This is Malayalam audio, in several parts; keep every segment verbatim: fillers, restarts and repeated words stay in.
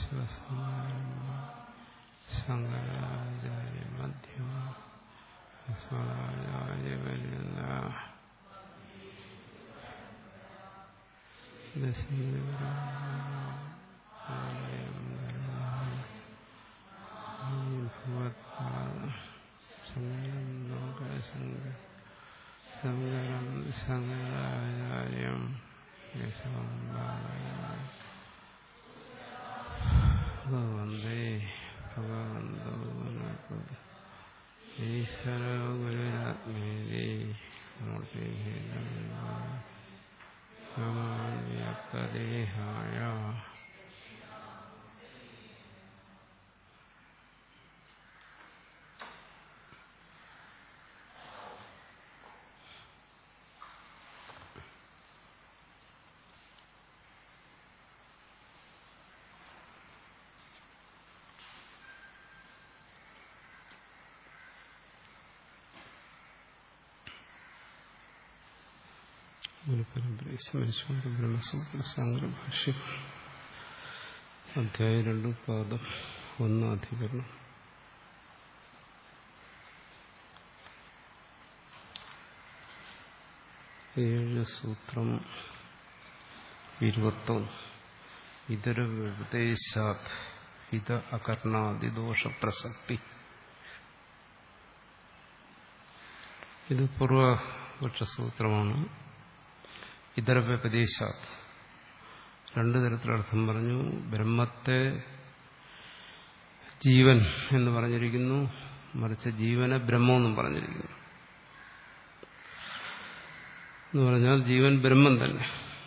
ശങ്കരാചാര്യ മധ്യമ ശങ്കരം ശങ്കരാചാര്യം ഭഗവന്തേ ഭഗവന്തോ ഈശ്വരോ ഗുരുരാത്മേതി മൂർത്തിഭേദവ്യക്തദേഹായ ഗുരുപരമ്പരയെ സ്മരിച്ചുകൊണ്ട് ബ്രഹ്മസൂത്ര സാങ്കരഭാഷ്യം അധ്യായം രണ്ട് പാദം ഒന്ന് അധികരണം ഏഴ് സൂത്രം ഇരുപത്തൊന്ന് ഇതര ഉപദേശാത് ഹിത അകർണാദിദോഷപ്രസക്തി. ഇത് പൂർവപക്ഷസൂത്രമാണ്. ഇതര വ്യപദേശാത് രണ്ടു തരത്തിലർത്ഥം പറഞ്ഞു. ബ്രഹ്മത്തെ ജീവൻ എന്ന് പറഞ്ഞിരിക്കുന്നു, മറിച്ച് ജീവനെ ബ്രഹ്മമെന്നും പറഞ്ഞിരിക്കുന്നു. എന്ന് പറഞ്ഞാൽ ജീവൻ ബ്രഹ്മം തന്നെ.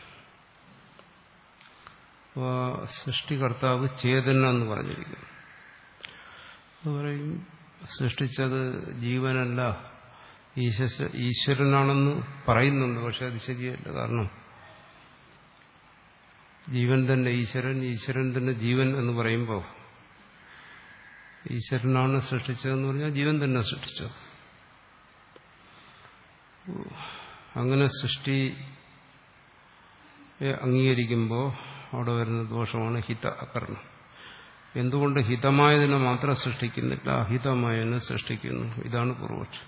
സൃഷ്ടികർത്താവ് ചേതന എന്ന് പറഞ്ഞിരിക്കുന്നു. എന്ന് പറയും സൃഷ്ടിച്ചത് ജീവനല്ല ഈശ്വരനാണെന്ന് പറയുന്നുണ്ട്. പക്ഷെ അത് ശരിയല്ല. കാരണം ജീവൻ തന്നെ ഈശ്വരൻ, ഈശ്വരൻ തന്നെ ജീവൻ എന്ന് പറയുമ്പോൾ ഈശ്വരനാണ് സൃഷ്ടിച്ചതെന്ന് പറഞ്ഞാൽ ജീവൻ തന്നെ സൃഷ്ടിച്ചത്. അങ്ങനെ സൃഷ്ടിയെ അംഗീകരിക്കുമ്പോൾ അവിടെ വരുന്ന ദോഷമാണ് ഹിത അകർണം. എന്തുകൊണ്ട് ഹിതമായതിനെ മാത്രം സൃഷ്ടിക്കുന്നില്ല, അഹിതമായതിനെ സൃഷ്ടിക്കുന്നു? ഇതാണ് പൂർവപക്ഷം.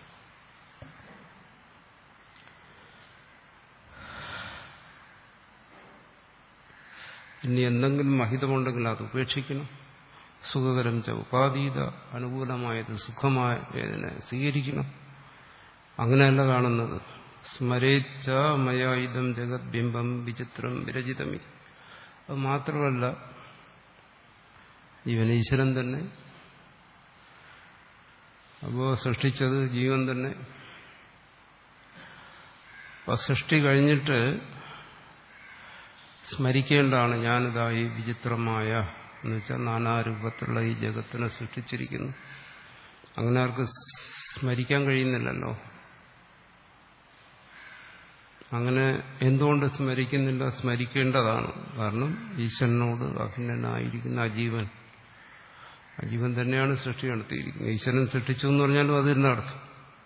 ഇനി എന്തെങ്കിലും അഹിതമുണ്ടെങ്കിൽ അത് ഉപേക്ഷിക്കണം. സുഖകരം ച ഉപാധീത, അനുകൂലമായത് സുഖമായതിനെ സ്വീകരിക്കണം. അങ്ങനെയല്ല കാണുന്നത്. സ്മരേച്ഛ മയായുധം ജഗത് ബിംബം വിചിത്രം വിരചിതമി. അത് മാത്രമല്ല, ജീവൻ ഈശ്വരൻ തന്നെ. അപ്പോ സൃഷ്ടിച്ചത് ജീവൻ തന്നെ. അപ്പൊ സൃഷ്ടി കഴിഞ്ഞിട്ട് സ്മരിക്കേണ്ടതാണ്. ഞാനിതാ ഈ വിചിത്രമായ എന്ന് വെച്ചാൽ നാനാരൂപത്തിലുള്ള ഈ ജഗത്തിനെ സൃഷ്ടിച്ചിരിക്കുന്നു. അങ്ങനെ ആർക്ക് സ്മരിക്കാൻ കഴിയുന്നില്ലല്ലോ. അങ്ങനെ എന്തുകൊണ്ട് സ്മരിക്കുന്നില്ല? സ്മരിക്കേണ്ടതാണ്. കാരണം ഈശ്വരനോട് അഭിന്നനായിരിക്കുന്ന അജീവൻ അജീവൻ തന്നെയാണ് സൃഷ്ടി നടത്തിയിരിക്കുന്നത്. ഈശ്വരൻ സൃഷ്ടിച്ചു എന്ന് പറഞ്ഞാലും അത് തന്നെ അർത്ഥം.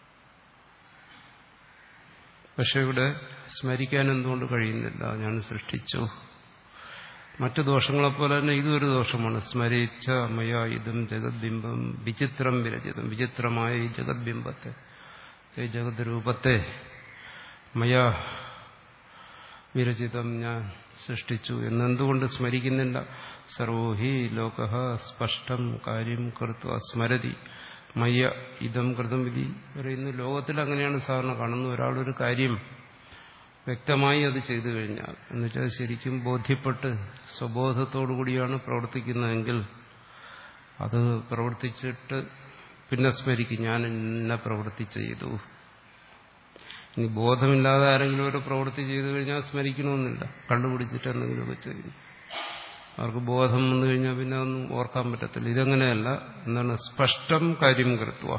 പക്ഷെ ഇവിടെ സ്മരിക്കാൻ എന്തുകൊണ്ട് കഴിയുന്നില്ല? ഞാൻ സൃഷ്ടിച്ചു. മറ്റു ദോഷങ്ങളെപ്പോലെ തന്നെ ഇതൊരു ദോഷമാണ്. സ്മരിച്ച മയ ഇതം ജഗദ്ബിംബം വിചിത്രം വിരചിതം. വിചിത്രമായ ഈ ജഗദ്ബിംബത്തെ, ഈ ജഗത് രൂപത്തെ മയ വിരചിതം, ഞാൻ സൃഷ്ടിച്ചു എന്നെന്തുകൊണ്ട് സ്മരിക്കുന്നില്ല? സർവോഹി ലോക സ്പഷ്ടം കാര്യം കൃത്വ സ്മരതി മയ്യ ഇതം കൃതം വിധി പറയുന്നു. ലോകത്തിൽ അങ്ങനെയാണ് സാധാരണ കാണുന്നത്. ഒരാളൊരു കാര്യം വ്യക്തമായി അത് ചെയ്തു കഴിഞ്ഞാൽ, എന്നുവെച്ചാൽ ശരിക്കും ബോധ്യപ്പെട്ട് സ്വബോധത്തോടുകൂടിയാണ് പ്രവർത്തിക്കുന്നതെങ്കിൽ അത് പ്രവർത്തിച്ചിട്ട് പിന്നെ സ്മരിക്കും, ഞാൻ ഇന്ന പ്രവൃത്തി ചെയ്തു. ഇനി ബോധമില്ലാതെ ആരെങ്കിലും ഒരു പ്രവൃത്തി ചെയ്തു കഴിഞ്ഞാൽ സ്മരിക്കണമെന്നില്ല. കണ്ടുപിടിച്ചിട്ട് എന്തെങ്കിലുമൊക്കെ ചെയ്യും. അവർക്ക് ബോധം വന്നു കഴിഞ്ഞാൽ പിന്നെ ഒന്നും ഓർക്കാൻ പറ്റത്തില്ല. ഇതെങ്ങനെയല്ല. എന്താണ്? സ്പഷ്ടം കാര്യം കൃത്വ,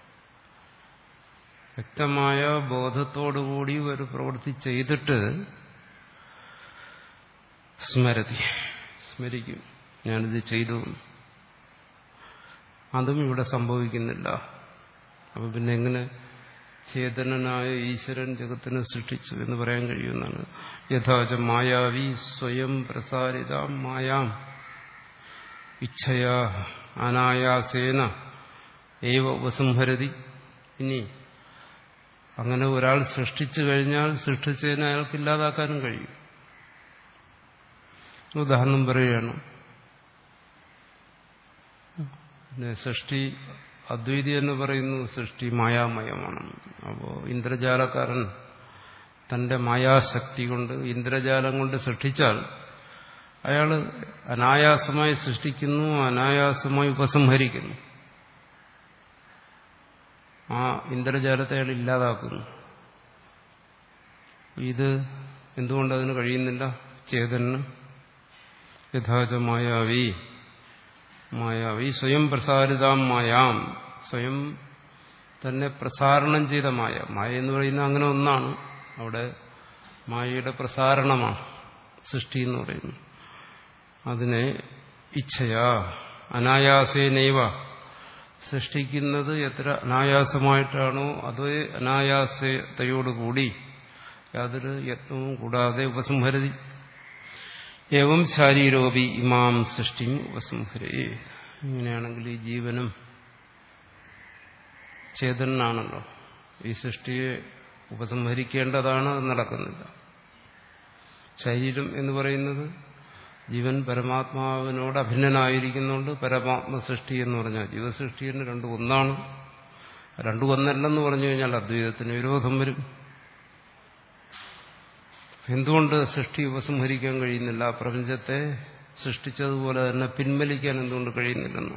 വ്യക്തമായ ബോധത്തോടുകൂടി ഒരു പ്രവൃത്തി ചെയ്തിട്ട് സ്മരതി, സ്മരിക്കും, ഞാനിത് ചെയ്തു. അതും ഇവിടെ സംഭവിക്കുന്നില്ല. അപ്പൊ പിന്നെ എങ്ങനെ ചേതനനായ ഈശ്വരൻ ജഗത്തിനെ സൃഷ്ടിച്ചു എന്ന് പറയാൻ കഴിയുമെന്നാണ്. യഥാച മായാവി സ്വയം പ്രസാരിത മായാം ഇച്ഛയാ അനായാസേന ഏവ ഉപസംഹരതി. ഇനി അങ്ങനെ ഒരാൾ സൃഷ്ടിച്ചു കഴിഞ്ഞാൽ സൃഷ്ടിച്ചതിനെ അയാൾക്ക് ഇല്ലാതാക്കാനും കഴിയും. ഉദാഹരണം പറയുകയാണ്. പിന്നെ സൃഷ്ടി അദ്വൈതി എന്ന് പറയുന്നു സൃഷ്ടി മായാമയമാണ്. അപ്പോൾ ഇന്ദ്രജാലക്കാരൻ തന്റെ മായാശക്തി കൊണ്ട് ഇന്ദ്രജാലം കൊണ്ട് സൃഷ്ടിച്ചാൽ അയാൾ അനായാസമായി സൃഷ്ടിക്കുന്നു, അനായാസമായി ഉപസംഹരിക്കുന്നു. ആ ഇന്ദ്രജാലത്തെ അയാൾ ഇല്ലാതാക്കുന്നു. ഇത് എന്തുകൊണ്ടതിന് കഴിയുന്നില്ല? ചേതന് യഥാച മായാവി മായാവി സ്വയം പ്രസാരിതാം മായാം, സ്വയം തന്നെ പ്രസാരണം ചെയ്ത മായ. മായ എന്ന് പറയുന്നത് അങ്ങനെ ഒന്നാണ്. അവിടെ മായയുടെ പ്രസാരണമാണ് സൃഷ്ടി എന്ന് പറയുന്നത്. അതിനെ ഇച്ഛയാ അനായാസേനൈവ, സൃഷ്ടിക്കുന്നത് എത്ര അനായാസമായിട്ടാണോ അതേ അനായാസതയോടുകൂടി യാതൊരു യത്നവും കൂടാതെ ഉപസംഹരതി. ഏവം ശാരീരോപി ഇമാം സൃഷ്ടി ഉപസംഹരേ. ഇങ്ങനെയാണെങ്കിൽ ഈ ജീവനും ചേതനാണല്ലോ, ഈ സൃഷ്ടിയെ ഉപസംഹരിക്കേണ്ടതാണ്, അത് നടക്കുന്നില്ല. ശരീരം എന്ന് പറയുന്നത് ജീവൻ പരമാത്മാവിനോട് അഭിന്നനായിരിക്കുന്നുണ്ട്. പരമാത്മ സൃഷ്ടി എന്ന് പറഞ്ഞാൽ ജീവസൃഷ്ടിന് രണ്ടും ഒന്നാണ്. രണ്ടും ഒന്നല്ലെന്ന് പറഞ്ഞു കഴിഞ്ഞാൽ അദ്വൈതത്തിന് വിരോധം വരും. എന്തുകൊണ്ട് സൃഷ്ടി ഉപസംഹരിക്കാൻ കഴിയുന്നില്ല? പ്രപഞ്ചത്തെ സൃഷ്ടിച്ചതുപോലെ തന്നെ പിൻവലിക്കാൻ എന്തുകൊണ്ട് കഴിയുന്നില്ലെന്നു.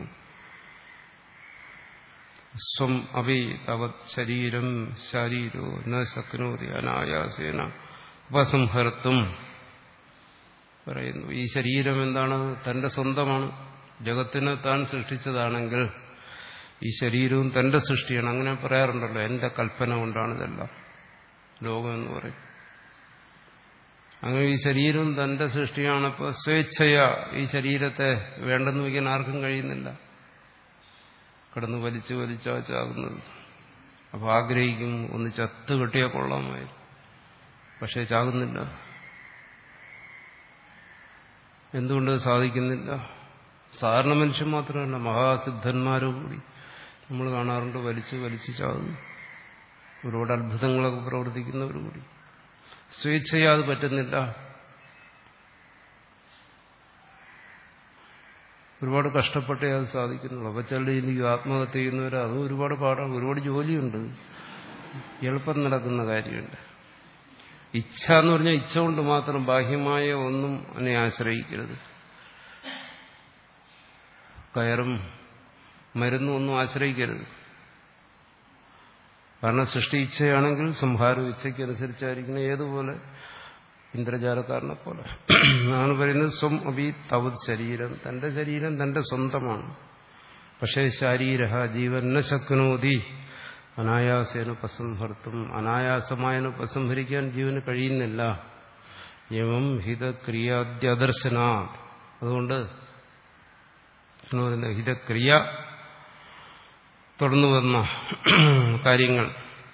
സ്വം അഭി തവത് ശരീരം ശാരീരോ ന ശക്നോതി അനായാസേന ഉപസംഹർത്തും പറയുന്നു. ഈ ശരീരം എന്താണ്? തന്റെ സ്വന്തമാണ്. ജഗത്തിനെ താൻ സൃഷ്ടിച്ചതാണെങ്കിൽ ഈ ശരീരവും തന്റെ സൃഷ്ടിയാണ്. അങ്ങനെ പറയാറുണ്ടല്ലോ, എന്റെ കൽപ്പന കൊണ്ടാണ് ഇതെല്ലാം ലോകം എന്ന് പറയും. അങ്ങനെ ഈ ശരീരവും തന്റെ സൃഷ്ടിയാണ്. അപ്പോൾ സ്വേച്ഛയാ ഈ ശരീരത്തെ വേണ്ടെന്ന് വയ്ക്കാൻ ആർക്കും കഴിയുന്നില്ല. കിടന്ന് വലിച്ചു വലിച്ചാ ചാകുന്നത്. അപ്പോൾ ആഗ്രഹിക്കും ഒന്ന് ചത്ത് കെട്ടിയാൽ കൊള്ളാമായി, പക്ഷെ ചാകുന്നില്ല. എന്തുകൊണ്ട് സാധിക്കുന്നില്ല? സാധാരണ മനുഷ്യൻ മാത്രമല്ല, മഹാസിദ്ധന്മാരും കൂടി നമ്മൾ കാണാറുണ്ട് വലിച്ചു വലിച്ചു ചാകുന്നു. ഒരുപാട് അത്ഭുതങ്ങളൊക്കെ പ്രവർത്തിക്കുന്നവർ കൂടി സ്വേച്ഛയാ അത് പറ്റുന്നില്ല. ഒരുപാട് കഷ്ടപ്പെട്ടേ അത് സാധിക്കുന്നുള്ളൂ. അപ്പോൾ ചിലർ എനിക്ക് ആത്മഹത്യ ചെയ്യുന്നവർ അതും ഒരുപാട് പാടാണ്, ഒരുപാട് ജോലിയുണ്ട്, എളുപ്പം നടക്കുന്ന കാര്യമുണ്ട്. ഇച്ഛ എന്ന് പറഞ്ഞാൽ ഇച്ഛ കൊണ്ട് മാത്രം, ബാഹ്യമായ ഒന്നും അതിനെ ആശ്രയിക്കരുത്. കയറും മരുന്നും ഒന്നും ആശ്രയിക്കരുത്. കാരണം സൃഷ്ടി ഇച്ഛയാണെങ്കിൽ സംഹാരം ഇച്ഛയ്ക്കനുസരിച്ചായിരിക്കണം. ഏതുപോലെ? ഇന്ദ്രജാലക്കാരനെ പോലെ ആണ് പറയുന്നത്. സ്വം അഭി തവത് ശരീരം, തന്റെ ശരീരം തന്റെ സ്വന്തമാണ്. പക്ഷേ ശാരീര ജീവൻ ന ശക്നോതി അനായാസേന ഉപസംഹർത്തും, അനായാസമായതിനെ ഉപസംഹരിക്കാൻ ജീവന് കഴിയുന്നില്ല. ഏവം ഹിതക്രിയാദ്യദർശനാ, അതുകൊണ്ട് ഹിതക്രിയ തുടർന്നു വന്ന കാര്യങ്ങൾ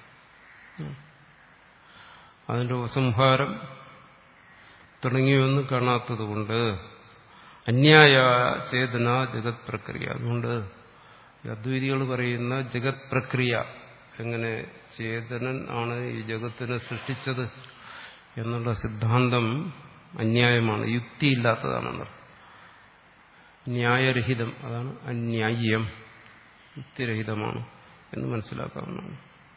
അതിന്റെ ഉപസംഹാരം തുടങ്ങിയൊന്നും കാണാത്തതുകൊണ്ട് അന്യായ ചേതന ജഗത് പ്രക്രിയ. അതുകൊണ്ട് അദ്വൈതികൾ പറയുന്ന ജഗത് പ്രക്രിയ, എങ്ങനെ ചേതനൻ ആണ് ഈ ജഗത്തിനെ സൃഷ്ടിച്ചത് എന്നുള്ള സിദ്ധാന്തം അന്യായമാണ്, യുക്തിയില്ലാത്തതാണെന്ന്. ന്യായരഹിതം, അതാണ് അന്യായം, യുക്തിരഹിതമാണ് എന്ന് മനസ്സിലാക്കാവുന്നതാണ്.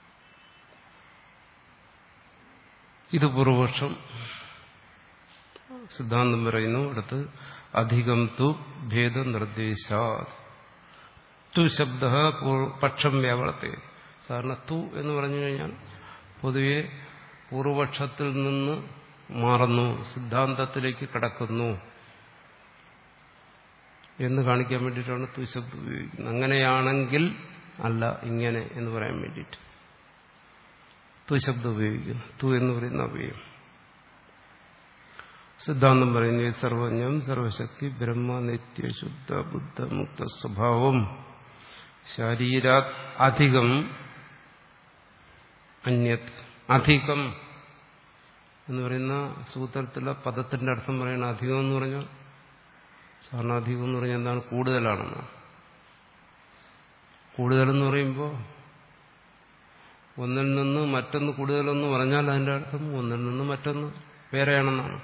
ഇത് പൂർവപക്ഷം. സിദ്ധാന്തം പറയുന്നു അടുത്ത് അധികം തു ഭേദനിർദ്ദേശാത്. തു ശബ്ദ പക്ഷം വ്യാവർത്തെ. സാധാരണ തു എന്ന് പറഞ്ഞു കഴിഞ്ഞാൽ പൊതുവെ പൂർവപക്ഷത്തിൽ നിന്ന് മാറുന്നു, സിദ്ധാന്തത്തിലേക്ക് കടക്കുന്നു എന്ന് കാണിക്കാൻ വേണ്ടിയിട്ടാണ് തു ശബ്ദം ഉപയോഗിക്കുന്നത്. അങ്ങനെയാണെങ്കിൽ അല്ല, ഇങ്ങനെ എന്ന് പറയാൻ വേണ്ടിയിട്ട് തു ശബ്ദം ഉപയോഗിക്കുന്നു. തു എന്ന് പറയുന്ന അവയം. സിദ്ധാന്തം പറയുന്നു സർവജ്ഞം സർവശക്തി ബ്രഹ്മ നിത്യശുദ്ധ ബുദ്ധ മുക്ത സ്വഭാവം ശരീരാത് അധികം അന്യത്. അധികം എന്ന് പറയുന്ന സൂത്രത്തിലെ പദത്തിന്റെ അർത്ഥം പറയുന്ന അധികം എന്ന് പറഞ്ഞാൽ സാധാരണ അധികം എന്ന് പറഞ്ഞാൽ എന്താണ്? കൂടുതലാണെന്നാണ്. കൂടുതലെന്ന് പറയുമ്പോൾ ഒന്നിൽ നിന്ന് മറ്റൊന്ന് കൂടുതലെന്ന് പറഞ്ഞാൽ അതിൻ്റെ അർത്ഥം ഒന്നിൽ നിന്ന് മറ്റൊന്ന് വേറെയാണെന്നാണ്.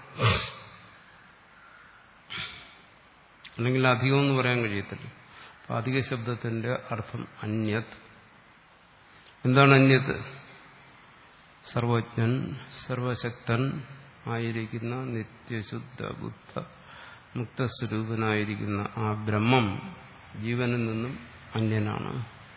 അല്ലെങ്കിൽ അധികം എന്ന് പറയാൻ കഴിയത്തില്ല. അപ്പം അധിക ശബ്ദത്തിന്റെ അർത്ഥം അന്യത്. എന്താണ് അന്യത്? സർവജ്ഞൻ, സർവശക്തൻ ആയിരിക്കുന്ന നിത്യശുദ്ധ ബുദ്ധ മുക്തസ്വരൂപനായിരിക്കുന്ന ആ ബ്രഹ്മം ജീവനിൽ നിന്നും അന്യനാണ്.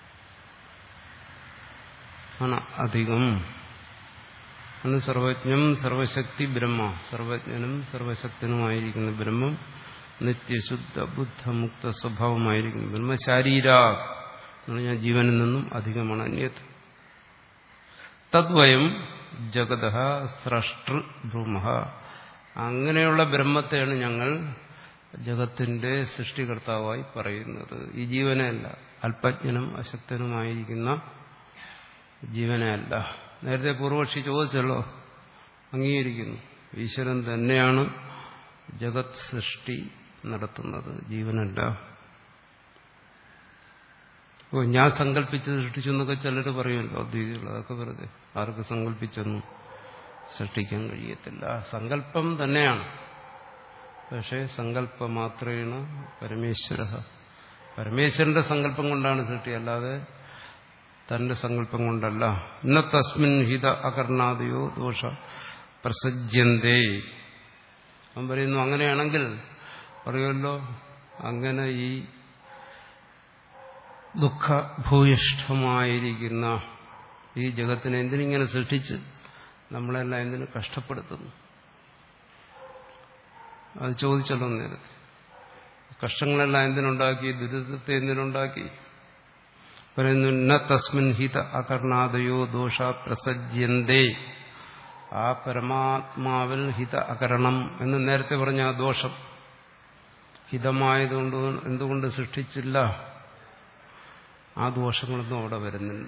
ആണ് അധികം. അന്ന് സർവജ്ഞം സർവശക്തി ബ്രഹ്മ, സർവജ്ഞനും സർവശക്തനുമായിരിക്കുന്ന ബ്രഹ്മം നിത്യശുദ്ധ ബുദ്ധ മുക്ത സ്വഭാവമായിരിക്കുന്നു. ബ്രഹ്മ ശാരീരാ എന്ന് പറഞ്ഞാൽ ജീവനിൽ നിന്നും അധികമാണ്, അന്യത്. തദ്വയം ജഗത സ്രഷ്ടൃ ഭ്രൂമ. അങ്ങനെയുള്ള ബ്രഹ്മത്തെയാണ് ഞങ്ങൾ ജഗത്തിന്റെ സൃഷ്ടികർത്താവായി പറയുന്നത്. ഈ ജീവനെയല്ല, അല്പജ്ഞനും അശക്തനുമായിരിക്കുന്ന ജീവനെയല്ല. നേരത്തെ പൂർവക്ഷി ചോദിച്ചല്ലോ, അംഗീകരിക്കുന്നു. ഈശ്വരൻ തന്നെയാണ് ജഗത് സൃഷ്ടി നടത്തുന്നത്, ജീവനല്ല. ഓ ഞാൻ സങ്കല്പിച്ച് സൃഷ്ടിച്ചു എന്നൊക്കെ ചിലർ പറയുമല്ലോ, അദ്വൈതികൾ. അതൊക്കെ വെറുതെ. ആർക്ക് സങ്കല്പിച്ചൊന്നും സൃഷ്ടിക്കാൻ കഴിയത്തില്ല. സങ്കല്പം തന്നെയാണ്. പക്ഷേ സങ്കല്പമാത്രേണ പരമേശ്വര. പരമേശ്വരന്റെ സങ്കല്പം കൊണ്ടാണ് സൃഷ്ടി, അല്ലാതെ തന്റെ സങ്കല്പം കൊണ്ടല്ല. ഇന്ന തസ്മിൻ ഹിത അകർണാദയോ ദോഷ പ്രസജ്യന്തേ. അവൻ പറയുന്നു, അങ്ങനെയാണെങ്കിൽ പറയുമല്ലോ, അങ്ങനെ ഈ ദുഃഖഭൂയിഷ്ഠമായിരിക്കുന്ന ഈ ജഗത്തിനെ എന്തിനിങ്ങനെ സൃഷ്ടിച്ച് നമ്മളെല്ലാം എന്തിനു കഷ്ടപ്പെടുത്തുന്നു? അത് ചോദിച്ചല്ലോ നേരത്തെ. കഷ്ടങ്ങളെല്ലാം എന്തിനുണ്ടാക്കി? ദുരിതത്തെ എന്തിനുണ്ടാക്കി? പറയുന്നു, ന തസ്മിൻ ഹിത അകർണാദയോ ദോഷ പ്രസജ്യന്തേ. ആ പരമാത്മാവിൽ ഹിത അകരണം എന്ന് നേരത്തെ പറഞ്ഞ ആ ദോഷം ഹിതമായതുകൊണ്ട് എന്തുകൊണ്ട് സൃഷ്ടിച്ചില്ല? ആ ദോഷങ്ങളൊന്നും അവിടെ വരുന്നില്ല.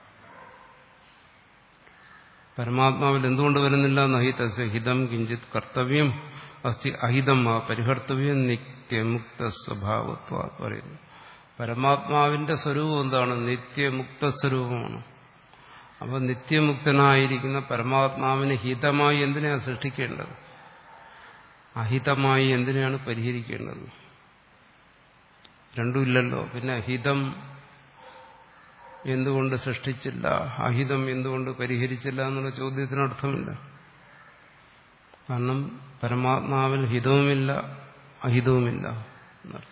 പരമാത്മാവിൽ എന്തുകൊണ്ട് വരുന്നില്ല? നഹി തസ്യ ഹിതം കിഞ്ചിത് കർത്തവ്യം അസ്തി അഹിതം ആ പരിഹർത്തവ്യം നിത്യമുക്ത സ്വഭാവത്വ പറയുന്നു. പരമാത്മാവിന്റെ സ്വരൂപം എന്താണ്? നിത്യമുക്ത സ്വരൂപമാണ്. അപ്പൊ നിത്യമുക്തനായിരിക്കുന്ന പരമാത്മാവിന് ഹിതമായി എന്തിനാണ് സൃഷ്ടിക്കേണ്ടത്? അഹിതമായി എന്തിനാണ് പരിഹരിക്കേണ്ടത്? രണ്ടുമില്ലല്ലോ. പിന്നെ ഹിതം എന്തുകൊണ്ട് സൃഷ്ടിച്ചില്ല, അഹിതം എന്തുകൊണ്ട് പരിഹരിച്ചില്ല എന്നുള്ള ചോദ്യത്തിന് അർത്ഥമില്ല. കാരണം പരമാത്മാവിൽ ഹിതവുമില്ല അഹിതവുമില്ല എന്നർത്ഥം.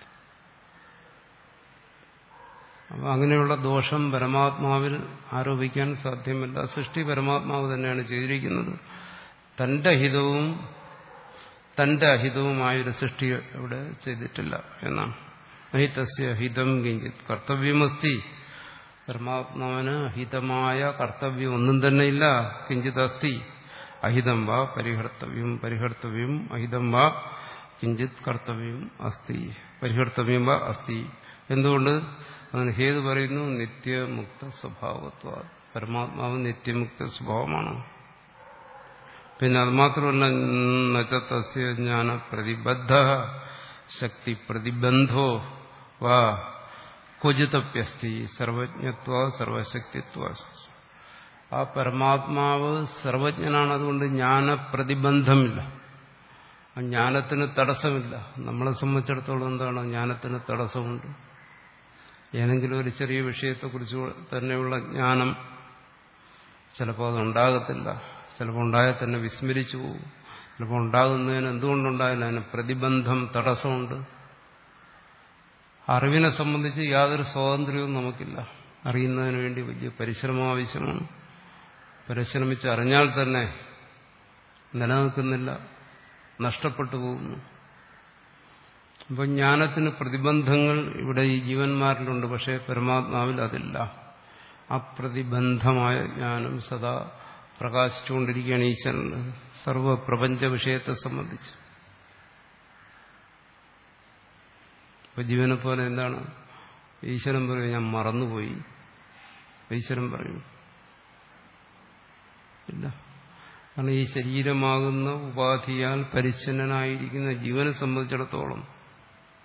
അപ്പൊ അങ്ങനെയുള്ള ദോഷം പരമാത്മാവിൽ ആരോപിക്കാൻ സാധ്യമല്ല. സൃഷ്ടി പരമാത്മാവ് തന്നെയാണ് ചെയ്തിരിക്കുന്നത്. തന്റെ ഹിതവും തന്റെ അഹിതവുമായൊരു സൃഷ്ടി ഇവിടെ ചെയ്തിട്ടില്ല എന്നാണ്. അഹിതസ്യ ഹിതം കിഞ്ചിത് കർത്തവ്യമസ്തി. പരമാത്മാവിന് ഹിതമായ കർത്തവ്യം ഒന്നും തന്നെ ഇല്ല. കിഞ്ചിത് അസ്തി അഹിതം വാ പരിഹർത്തവ്യം പരിഹർത്തവ്യം അഹിതം വാ കിഞ്ചിത് കർത്തവ്യം അസ്തി പരിഹർത്തവ്യം വാ അസ്തി. എന്തുകൊണ്ട്? അതിന് ഹേതു പറയുന്നു, നിത്യമുക്ത സ്വഭാവത്വ. പരമാത്മാവ് നിത്യമുക്ത സ്വഭാവമാണ്. പിന്നെ അത് മാത്രമല്ല, നചതസ്യ ജ്ഞാന പ്രതിബദ്ധ ശക്തി പ്രതിബന്ധോ വാ ക്വചിതപ്യസ്തി സർവജ്ഞത്വ സർവശക്തിത്വ. ആ പരമാത്മാവ് സർവജ്ഞനാണ്. അതുകൊണ്ട് ജ്ഞാനപ്രതിബന്ധമില്ല, ആ ജ്ഞാനത്തിന് തടസ്സമില്ല. നമ്മളെ സംബന്ധിച്ചിടത്തോളം എന്താണ്? ജ്ഞാനത്തിന് തടസ്സമുണ്ട്. ഏതെങ്കിലും ഒരു ചെറിയ വിഷയത്തെക്കുറിച്ച് തന്നെയുള്ള ജ്ഞാനം ചിലപ്പോൾ അതുണ്ടാകത്തില്ല. ചിലപ്പോൾ ഉണ്ടായാൽ തന്നെ വിസ്മരിച്ചു പോകും. ചിലപ്പോൾ ഉണ്ടാകുന്നതിന് എന്തുകൊണ്ടുണ്ടായില്ല? അതിന് പ്രതിബന്ധം, തടസ്സമുണ്ട്. അറിവിനെ സംബന്ധിച്ച് യാതൊരു സ്വാതന്ത്ര്യവും നമുക്കില്ല. അറിയുന്നതിന് വേണ്ടി വലിയ പരിശ്രമം ആവശ്യമാണ്. പരിശ്രമിച്ച് അറിഞ്ഞാൽ തന്നെ നിലനിൽക്കുന്നില്ല, നഷ്ടപ്പെട്ടു പോകുന്നു. അപ്പോൾ ജ്ഞാനത്തിന് പ്രതിബന്ധങ്ങൾ ഇവിടെ ഈ ജീവന്മാരിലുണ്ട്, പക്ഷേ പരമാത്മാവിൽ അതില്ല. അപ്രതിബന്ധമായ ജ്ഞാനം സദാ പ്രകാശിച്ചുകൊണ്ടിരിക്കുകയാണ് ഈശ്വരന് സർവപ്രപഞ്ച വിഷയത്തെ സംബന്ധിച്ച്. ഇപ്പൊ ജീവനെ പോലെ എന്താണ്? ഈശ്വരൻ പറയും, ഞാൻ മറന്നുപോയി. ഈശ്വരൻ പറയും ഇല്ല. കാരണം ഈ ശരീരമാകുന്ന ഉപാധിയാൽ പരിച്ഛന്നനായിരിക്കുന്ന ജീവനെ സംബന്ധിച്ചിടത്തോളം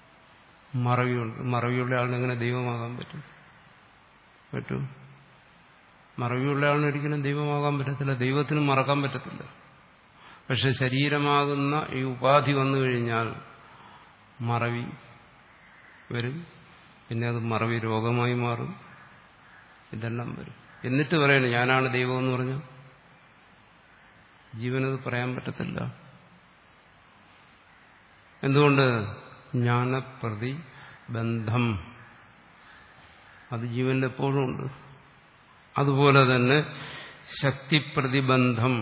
മറവിയുണ്ട്. മറവിയുള്ള ആളിന് എങ്ങനെ ദൈവമാകാൻ പറ്റും? പറ്റും. മറവിയുള്ള ആളിന് ഒരിക്കലും ദൈവമാകാൻ പറ്റത്തില്ല. ദൈവത്തിന് മറക്കാൻ പറ്റത്തില്ല. പക്ഷെ ശരീരമാകുന്ന ഈ ഉപാധി വന്നു കഴിഞ്ഞാൽ മറവി വരും. പിന്നെ അത് മറവി രോഗമായി മാറും. ഇതെല്ലാം വരും. എന്നിട്ട് പറയണേ ഞാനാണ് ദൈവം എന്ന് പറഞ്ഞു. ജീവനത് പറയാൻ പറ്റത്തില്ല. എന്തുകൊണ്ട്? ജ്ഞാനപ്രതി ബന്ധം അത് ജീവനിൽ എപ്പോഴും ഉണ്ട്. അതുപോലെ തന്നെ ശക്തിപ്രതിബന്ധം.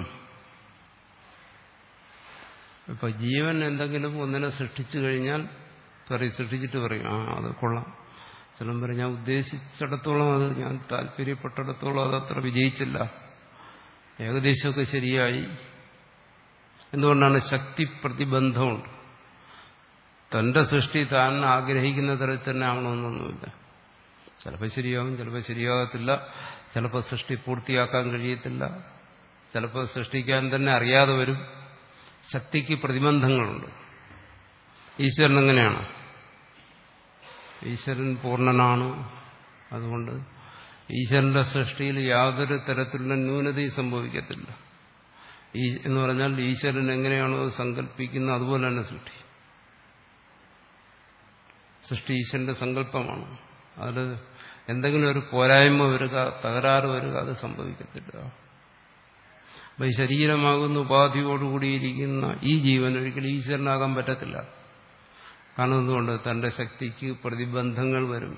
ഇപ്പൊ ജീവൻ എന്തെങ്കിലും ഒന്നിനെ സൃഷ്ടിച്ചു കഴിഞ്ഞാൽ പറയും, സൃഷ്ടിച്ചിട്ട് പറയും ആ അത് കൊള്ളാം. ചിലം പറയും ഞാൻ ഉദ്ദേശിച്ചിടത്തോളം അത് ഞാൻ താല്പര്യപ്പെട്ടിടത്തോളം അതത്ര വിജയിച്ചില്ല, ഏകദേശമൊക്കെ ശരിയായി. എന്തുകൊണ്ടാണ്? ശക്തി പ്രതിബന്ധമുണ്ട്. തന്റെ സൃഷ്ടി താൻ ആഗ്രഹിക്കുന്ന തരത്തിൽ തന്നെ ആവണമെന്നൊന്നുമില്ല. ചിലപ്പോൾ ശരിയാവും, ചിലപ്പോൾ ശരിയാകത്തില്ല. ചിലപ്പോൾ സൃഷ്ടി പൂർത്തിയാക്കാൻ കഴിയത്തില്ല, ചിലപ്പോൾ സൃഷ്ടിക്കാൻ തന്നെ അറിയാതെ വരും. ശക്തിക്ക് പ്രതിബന്ധങ്ങളുണ്ട്. ഈശ്വരൻ എങ്ങനെയാണ്? ഈശ്വരൻ പൂർണ്ണനാണ്. അതുകൊണ്ട് ഈശ്വരന്റെ സൃഷ്ടിയിൽ യാതൊരു തരത്തിലുള്ള ന്യൂനതയും സംഭവിക്കത്തില്ല. ഈ എന്ന് പറഞ്ഞാൽ ഈശ്വരൻ എങ്ങനെയാണോ സങ്കല്പിക്കുന്നത് അതുപോലെ തന്നെ സൃഷ്ടി. സൃഷ്ടി ഈശ്വരന്റെ സങ്കല്പമാണ്. അതിൽ എന്തെങ്കിലും ഒരു പോരായ്മ വരിക, തകരാറ് വരിക, അത് സംഭവിക്കത്തില്ല. അപ്പൊ ഈ ശരീരമാകുന്ന ഉപാധിയോടുകൂടിയിരിക്കുന്ന ഈ ജീവൻ ഒരിക്കലും ഈശ്വരനാകാൻ പറ്റത്തില്ല. കാരണം എന്തുകൊണ്ട്? തന്റെ ശക്തിക്ക് പ്രതിബന്ധങ്ങൾ വരും.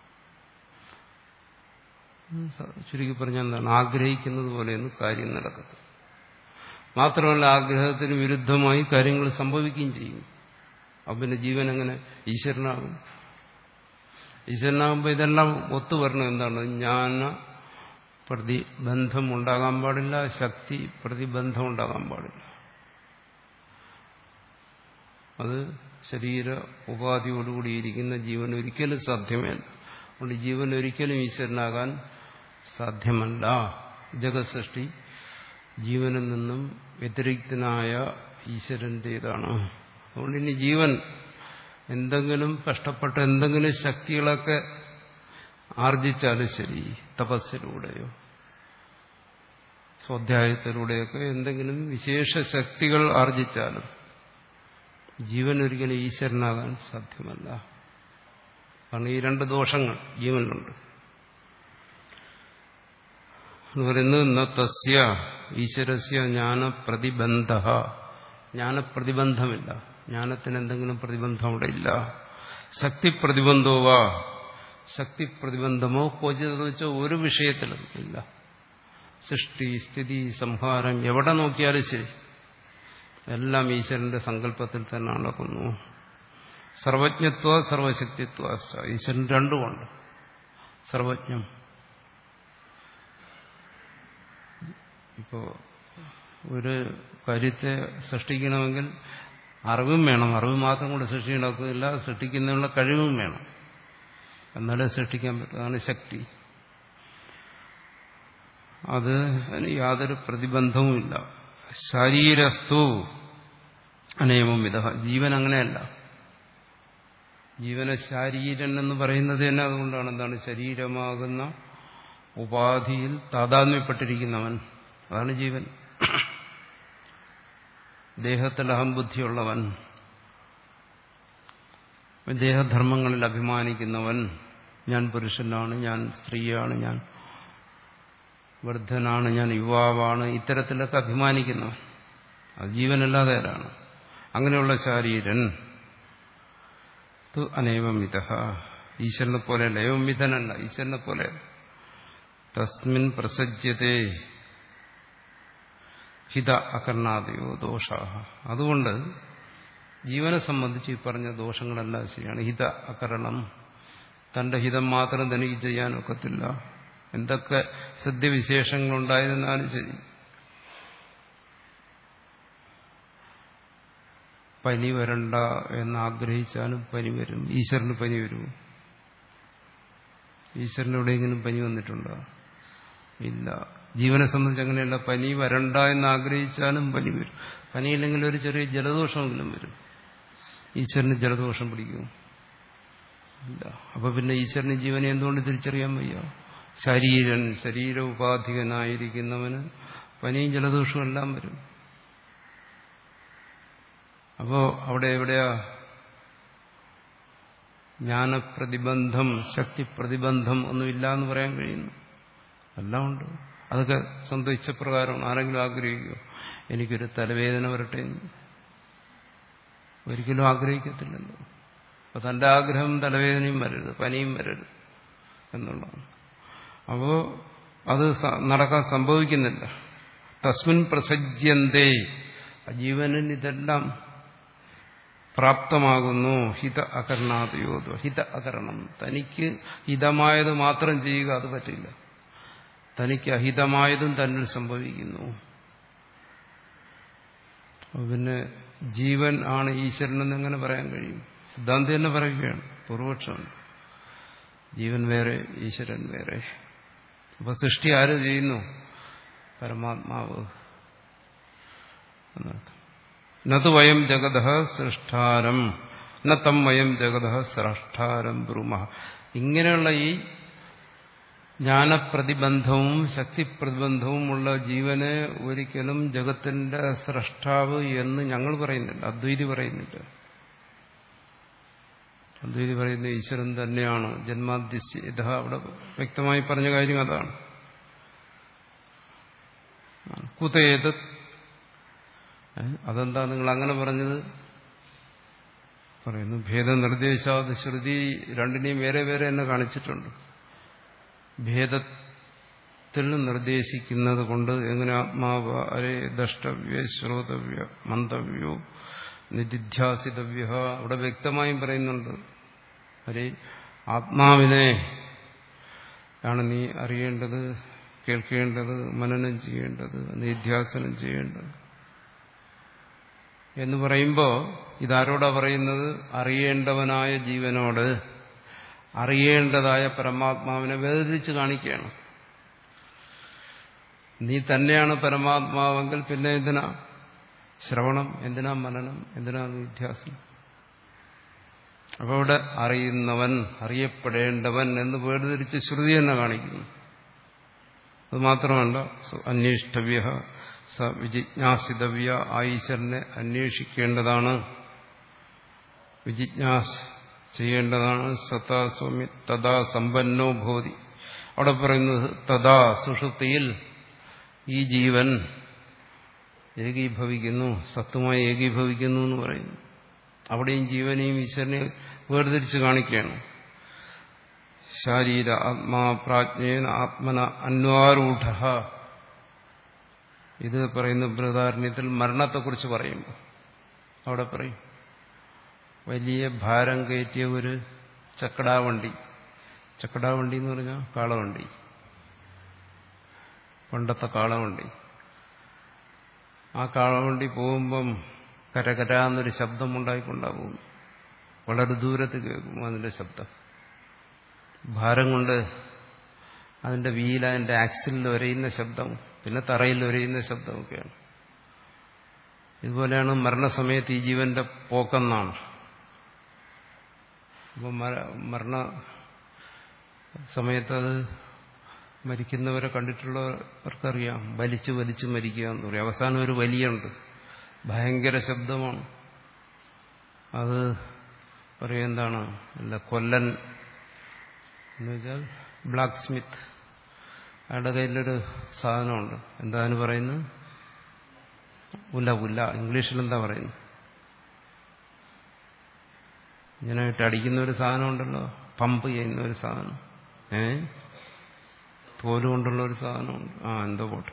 ചുരുക്കി പറഞ്ഞാൽ എന്താണ്? ആഗ്രഹിക്കുന്നത് പോലെയൊന്നും കാര്യം നടക്കത്തില്ല. മാത്രമല്ല ആഗ്രഹത്തിന് വിരുദ്ധമായി കാര്യങ്ങൾ സംഭവിക്കുകയും ചെയ്യും. അപ്പം പിന്നെ ജീവൻ എങ്ങനെ ഈശ്വരനാകും? ഈശ്വരനാകുമ്പോൾ ഇതെല്ലാം ഒത്തുവരണം. എന്താണ്? ജ്ഞാന പ്രതിബന്ധം ഉണ്ടാകാൻ പാടില്ല, ശക്തി പ്രതിബന്ധം ഉണ്ടാകാൻ പാടില്ല. അത് ശരീര ഉപാധിയോടുകൂടിയിരിക്കുന്ന ജീവൻ ഒരിക്കലും സാധ്യമല്ല. അതുകൊണ്ട് ജീവൻ ഒരിക്കലും ഈശ്വരനാകാൻ സാധ്യമല്ല. ജഗത് സൃഷ്ടി ജീവനിൽ നിന്നും വ്യതിരിക്തനായ ഈശ്വരന്റേതാണ്. അതുകൊണ്ട് ഇനി ജീവൻ എന്തെങ്കിലും കഷ്ടപ്പെട്ട എന്തെങ്കിലും ശക്തികളൊക്കെ ആർജിച്ചാലും ശരി, തപസ്സിലൂടെയോ സ്വാധ്യായത്തിലൂടെയൊക്കെ എന്തെങ്കിലും വിശേഷ ശക്തികൾ ആർജിച്ചാലും ജീവൻ ഒരിക്കലും ഈശ്വരനാകാൻ സാധ്യമല്ല. കാരണം ഈ രണ്ട് ദോഷങ്ങൾ ജീവനിലുണ്ട്. എന്ന് പറയുന്നത് തസ്യ ഈശ്വരസ്യ ജ്ഞാനപ്രതിബന്ധ. ജ്ഞാനപ്രതിബന്ധമില്ല. ജ്ഞാനത്തിന് എന്തെങ്കിലും പ്രതിബന്ധം അവിടെ ഇല്ല. ശക്തി പ്രതിബന്ധോവാ, ശക്തി പ്രതിബന്ധമോ ക്വചിതെന്ന് വെച്ചാൽ ഒരു വിഷയത്തിലും ഇല്ല. സൃഷ്ടി സ്ഥിതി സംഹാരം എവിടെ നോക്കിയാലും ശരി എല്ലാം ഈശ്വരന്റെ സങ്കല്പത്തിൽ തന്നെ നടക്കുന്നു. സർവജ്ഞത്വ സർവശക്തിത്വ. ഈശ്വരൻ രണ്ടുമുണ്ട്. സർവജ്ഞം. ഇപ്പോ ഒരു കാര്യത്തെ സൃഷ്ടിക്കണമെങ്കിൽ അറിവും വേണം. അറിവ് മാത്രം കൊണ്ട് സൃഷ്ടി നടക്കുന്നില്ല, സൃഷ്ടിക്കുന്നതിനുള്ള കഴിവും വേണം. എന്നാലേ സൃഷ്ടിക്കാൻ പറ്റും. അതാണ് ശക്തി. അത് യാതൊരു പ്രതിബന്ധവുമില്ല. ശരീരസ്തു അനേമം വിധ. ജീവൻ അങ്ങനെയല്ല. ജീവന ശാരീരൻ എന്ന് പറയുന്നത് തന്നെ അതുകൊണ്ടാണ്. എന്താണ്? ശരീരമാകുന്ന ഉപാധിയിൽ താതാത്മ്യപ്പെട്ടിരിക്കുന്നവൻ, അതാണ് ജീവൻ. ദേഹത്തിൽ അഹംബുദ്ധിയുള്ളവൻ, ദേഹധർമ്മങ്ങളിൽ അഭിമാനിക്കുന്നവൻ, ഞാൻ പുരുഷനാണ്, ഞാൻ സ്ത്രീയാണ്, ഞാൻ വൃദ്ധനാണ്, ഞാൻ യുവാവാണ്, ഇത്തരത്തിലൊക്കെ അഭിമാനിക്കുന്നവൻ, അത് ജീവനല്ലാതെ ആരാണ്? അങ്ങനെയുള്ള ശാരീരൻ അനേവം വിധ. ഈശ്വരനെ പോലെയല്ല. ഏവം വിധനല്ല, ഈശ്വരനെ പോലെയല്ല. തസ്മിൻ പ്രസജ്യത്തെ ഹിത അകർണാദയോ ദോഷ. അതുകൊണ്ട് ജീവനെ സംബന്ധിച്ച് ഈ പറഞ്ഞ ദോഷങ്ങളെല്ലാം ശരിയാണ്. ഹിത അകരണം, തന്റെ ഹിതം മാത്രം തനിക്ക് ചെയ്യാനൊക്കത്തില്ല. എന്തൊക്കെ സിദ്ധിവിശേഷങ്ങളുണ്ടായിരുന്നാലും ശരി, പനി വരണ്ട എന്നാഗ്രഹിച്ചാലും പനി വരും. ഈശ്വരന് പനി വരുമോ? ഈശ്വരനെവിടെയെങ്കിലും പനി വന്നിട്ടുണ്ടോ? ഇല്ല. ജീവനെ സംബന്ധിച്ച് അങ്ങനെയല്ല. പനി വരണ്ട എന്നാഗ്രഹിച്ചാലും പനി വരും. പനിയില്ലെങ്കിൽ ഒരു ചെറിയ ജലദോഷമെങ്കിലും വരും. ഈശ്വരന് ജലദോഷം പിടിക്കും. ഇല്ല. അപ്പൊ പിന്നെ ഈശ്വരന് ജീവനെ എന്തുകൊണ്ട് തിരിച്ചറിയാൻ വയ്യ? ശരീരൻ, ശരീര ഉപാധികനായിരിക്കുന്നവന് പനിയും ജലദോഷവും എല്ലാം വരും. അപ്പോ അവിടെ എവിടെയാ ജ്ഞാനപ്രതിബന്ധം, ശക്തിപ്രതിബന്ധം ഒന്നുമില്ല എന്ന് പറയാൻ കഴിയുന്നു? എല്ലാം ഉണ്ട്. അതൊക്കെ സ്വന്തം ഇച്ഛപ്രകാരമാണ്. ആരെങ്കിലും ആഗ്രഹിക്കുമോ എനിക്കൊരു തലവേദന വരട്ടെ? ഒരിക്കലും ആഗ്രഹിക്കത്തില്ലല്ലോ. അപ്പൊ തന്റെ ആഗ്രഹം തലവേദനയും വരരുത്, പനിയും വരരുത് എന്നുള്ളതാണ്. അപ്പോ അത് നടക്കാൻ സംഭവിക്കുന്നില്ല. തസ്മിൻ പ്രസജ്യന്തേ, ജീവനിൽ ഇതെല്ലാം പ്രാപ്തമാകുന്നു. ഹിത അകരണാതയോധ, ഹിത അകരണം, തനിക്ക് ഹിതമായത് മാത്രം ചെയ്യുക, അത് പറ്റില്ല. തനിക്ക് അഹിതമായതും തന്നിൽ സംഭവിക്കുന്നു. പിന്നെ ജീവൻ ആണ് ഈശ്വരനെന്ന് എങ്ങനെ പറയാൻ കഴിയും? സിദ്ധാന്തം തന്നെ പറയുകയാണ്, പൂർവപക്ഷമാണ്. ജീവൻ വേറെ, ഈശ്വരൻ വേറെ. അപ്പൊ സൃഷ്ടി ആര് ചെയ്യുന്നു? പരമാത്മാവ് എന്നർത്ഥം. നതു വയം ജഗതഃ സൃഷ്ടാരം ന തം വയം ജഗതഃ സ്രഷ്ടാരം ബ്രൂമ. ഇങ്ങനെയുള്ള ഈ ജ്ഞാനപ്രതിബന്ധവും ശക്തിപ്രതിബന്ധവും ഉള്ള ജീവനെ ഒരിക്കലും ജഗത്തിന്റെ സ്രഷ്ടാവ് എന്ന് ഞങ്ങൾ പറയുന്നില്ല, അദ്വൈതി പറയുന്നില്ല. അദ്വൈതി പറയുന്ന ഈശ്വരൻ തന്നെയാണ് ജന്മാദ്യസ്യ. ഇത് അവിടെ വ്യക്തമായി പറഞ്ഞ കാര്യം അതാണ്. കുതേത്, അതെന്താ നിങ്ങൾ അങ്ങനെ പറഞ്ഞത്? പറയുന്നു ഭേദനിർദ്ദേശാത് ശ്രുതി രണ്ടിനെയും വേറെ വേറെ തന്നെ കാണിച്ചിട്ടുണ്ട്. ഭേദത്തിൽ നിർദ്ദേശിക്കുന്നത് കൊണ്ട് എങ്ങനെ ആത്മാവ് അരേ ദ്രഷ്ടവ്യ ശ്രോതവ്യ മന്തവ്യോ നിധിധ്യാസിതവ്യ, അവിടെ വ്യക്തമായും പറയുന്നുണ്ട്. അരേ ആത്മാവിനെ ആണ് നീ അറിയേണ്ടത്, കേൾക്കേണ്ടത്, മനനം ചെയ്യേണ്ടത്, നിധ്യാസനം ചെയ്യേണ്ടത് എന്ന് പറയുമ്പോൾ ഇതാരോടാ പറയുന്നത്? അറിയേണ്ടവനായ ജീവനോട് അറിയേണ്ടതായ പരമാത്മാവിനെ വേർതിരിച്ച് കാണിക്കുകയാണ്. നീ തന്നെയാണ് പരമാത്മാവെങ്കിൽ പിന്നെ എന്തിനാ ശ്രവണം, എന്തിനാ മനനം, എന്തിനാ നിധ്യാസനം? അപ്പോൾ ഇവിടെ അറിയുന്നവൻ, അറിയപ്പെടേണ്ടവൻ എന്ന് വേർതിരിച്ച് ശ്രുതി തന്നെ കാണിക്കുന്നു. അത് മാത്രമല്ല അന്വേഷിതവ്യ സ വിജിജ്ഞാസിതവ്യ, ആ ഈശ്വരനെ അന്വേഷിക്കേണ്ടതാണ്, വിജിജ്ഞാസ് ചെയ്യേണ്ടതാണ്. സതാ സ്വാമി തഥാ സമ്പന്നോ ഭവതി. അവിടെ പറയുന്നത് തഥാ സുഷുപ്തിയിൽ ഈ ജീവൻ ഏകീഭവിക്കുന്നു, സത്തുമായി ഏകീഭവിക്കുന്നു എന്ന് പറയുന്നു. അവിടെയും ജീവനെയും ഈശ്വരനെ വേർതിരിച്ച് കാണിക്കുകയാണ്. ശാരീര ആത്മാ പ്രാജ്ഞേന ആത്മന അന്വാരൂഢ. ഇത് പറയുന്ന ബൃഹദാരണ്യത്തിൽ മരണത്തെക്കുറിച്ച് പറയുമ്പോൾ അവിടെ പറയും വലിയ ഭാരം കയറ്റിയ ഒരു ചക്കടാവണ്ടി. ചക്കടാവണ്ടി എന്ന് പറഞ്ഞാൽ കാളവണ്ടി, പണ്ടത്തെ കാളവണ്ടി. ആ കാളവണ്ടി പോകുമ്പം കരകരാന്നൊരു ശബ്ദം ഉണ്ടായിക്കൊണ്ടാകും. വളരെ ദൂരത്ത് കേൾക്കും അതിന്റെ ശബ്ദം. ഭാരം കൊണ്ട് അതിന്റെ വീൽ, അതിന്റെ ആക്സിലിൽ ഒരയുന്ന ശബ്ദം, പിന്നെ തറയിൽ ഒരയുന്ന ശബ്ദമൊക്കെയാണ്. ഇതുപോലെയാണ് മരണസമയത്ത് ഈ ജീവന്റെ പോക്കെന്നാണ്. അപ്പം മരണ സമയത്ത് അത് മരിക്കുന്നവരെ കണ്ടിട്ടുള്ളവർക്കറിയാം, വലിച്ചു വലിച്ചു മരിക്കുക എന്ന് പറയും. അവസാനം ഒരു വലിയുണ്ട്, ഭയങ്കര ശബ്ദമാണ്. അത് പറയും എന്താണ്, അല്ല കൊല്ലൻ എന്ന് വെച്ചാൽ ബ്ലാക്ക് സ്മിത്ത്, അയാളുടെ കയ്യിലൊരു സാധനമുണ്ട്. എന്താണ് പറയുന്നത്? ഉല്ല ഉല്ല ഇംഗ്ലീഷിൽ എന്താ പറയുന്നത്? ഇങ്ങനെ ഇട്ട് അടിക്കുന്ന ഒരു സാധനം ഉണ്ടല്ലോ, പമ്പ് ചെയ്യുന്ന ഒരു സാധനം, ഏ തോല് കൊണ്ടുള്ള ഒരു സാധനമുണ്ട്. ആ എന്തോ പോട്ടെ,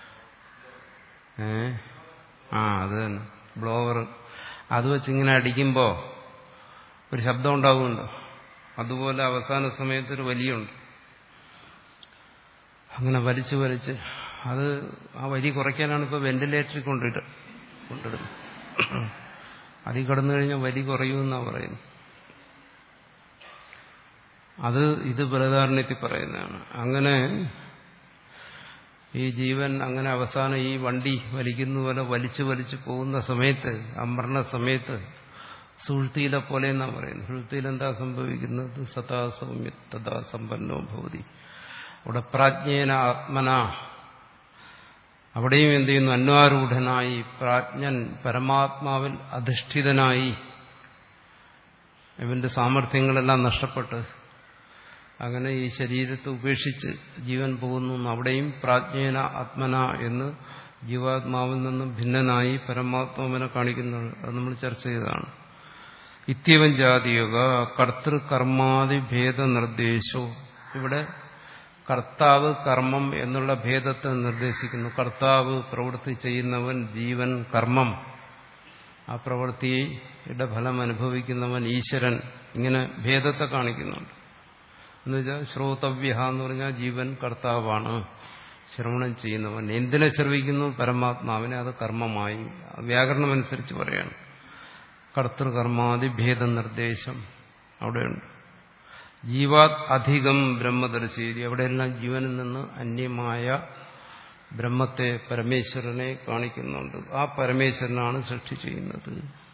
ഏ ആ അത് തന്നെ ബ്ലോവർ. അത് വെച്ച് ഇങ്ങനെ അടിക്കുമ്പോൾ ഒരു ശബ്ദം ഉണ്ടാകുമല്ലോ. അതുപോലെ അവസാന സമയത്തൊരു വലിയുണ്ട്. അങ്ങനെ വലിച്ചു വലിച്ച് അത് ആ വലി കുറയ്ക്കാനാണ് ഇപ്പോൾ വെന്റിലേറ്ററിൽ കൊണ്ടിട്ട് കൊണ്ടിടുന്നത്. അതിൽ കിടന്നു കഴിഞ്ഞാൽ വലി കുറയുമെന്നാണ് പറയുന്നത്. അത് ഇത് ബൃഹദാരണ്യത്തിൽ പറയുന്നതാണ്. അങ്ങനെ ഈ ജീവൻ അങ്ങനെ അവസാനം ഈ വണ്ടി വലിക്കുന്ന പോലെ വലിച്ചു വലിച്ചു പോകുന്ന സമയത്ത്, ആ മരണ സമയത്ത് സുഹൃത്തിയിലെ പോലെ എന്നാ പറയുന്നത്. സുഹൃത്തിയിൽ എന്താ സംഭവിക്കുന്നത്? സദാ സൗമ്യ തഥാ സമ്പന്നോ ഭവതി. അവിടെ പ്രാജ്ഞേന ആത്മന, അവിടെയും എന്ത് ചെയ്യുന്നു? അന്വാരൂഢനായി പ്രാജ്ഞൻ പരമാത്മാവിൽ അധിഷ്ഠിതനായി ഇവന്റെ സാമർഥ്യങ്ങളെല്ലാം നഷ്ടപ്പെട്ട് അങ്ങനെ ഈ ശരീരത്തെ ഉപേക്ഷിച്ച് ജീവൻ പോകുന്നു. അവിടെയും പ്രാജ്ഞേന ആത്മന എന്ന് ജീവാത്മാവിൽ നിന്നും ഭിന്നനായി പരമാത്മാവിനെ കാണിക്കുന്നത്. അത് നമ്മൾ ചർച്ച ചെയ്തതാണ്. ഇത്യവൻ ജാതിയോഗ കർത്തൃകർമാദി ഭേദ നിർദ്ദേശോ. ഇവിടെ കർത്താവ് കർമ്മം എന്നുള്ള ഭേദത്തെ നിർദ്ദേശിക്കുന്നു. കർത്താവ് പ്രവൃത്തി ചെയ്യുന്നവൻ, ജീവൻ കർമ്മം ആ പ്രവൃത്തിയുടെ ഫലം അനുഭവിക്കുന്നവൻ ഈശ്വരൻ, ഇങ്ങനെ ഭേദത്തെ കാണിക്കുന്നുണ്ട്. എന്നുവെച്ചാൽ ശ്രോതവ്യ എന്ന് പറഞ്ഞാൽ ജീവൻ കർത്താവാണ്, ശ്രവണം ചെയ്യുന്നവൻ. എന്തിനെ ശ്രവിക്കുന്നു? പരമാത്മാവിനെ. അത് കർമ്മമായി വ്യാകരണം അനുസരിച്ച് പറയാണ്. കർത്തൃകർമാദി ഭേദ നിർദ്ദേശം അവിടെയുണ്ട്. ജീവാത് അധികം ബ്രഹ്മദർശീതി, അവിടെയെല്ലാം ജീവനിൽ നിന്ന് അന്യമായ ബ്രഹ്മത്തെ, പരമേശ്വരനെ കാണിക്കുന്നുണ്ട്. ആ പരമേശ്വരനാണ് സൃഷ്ടി ചെയ്യുന്നത്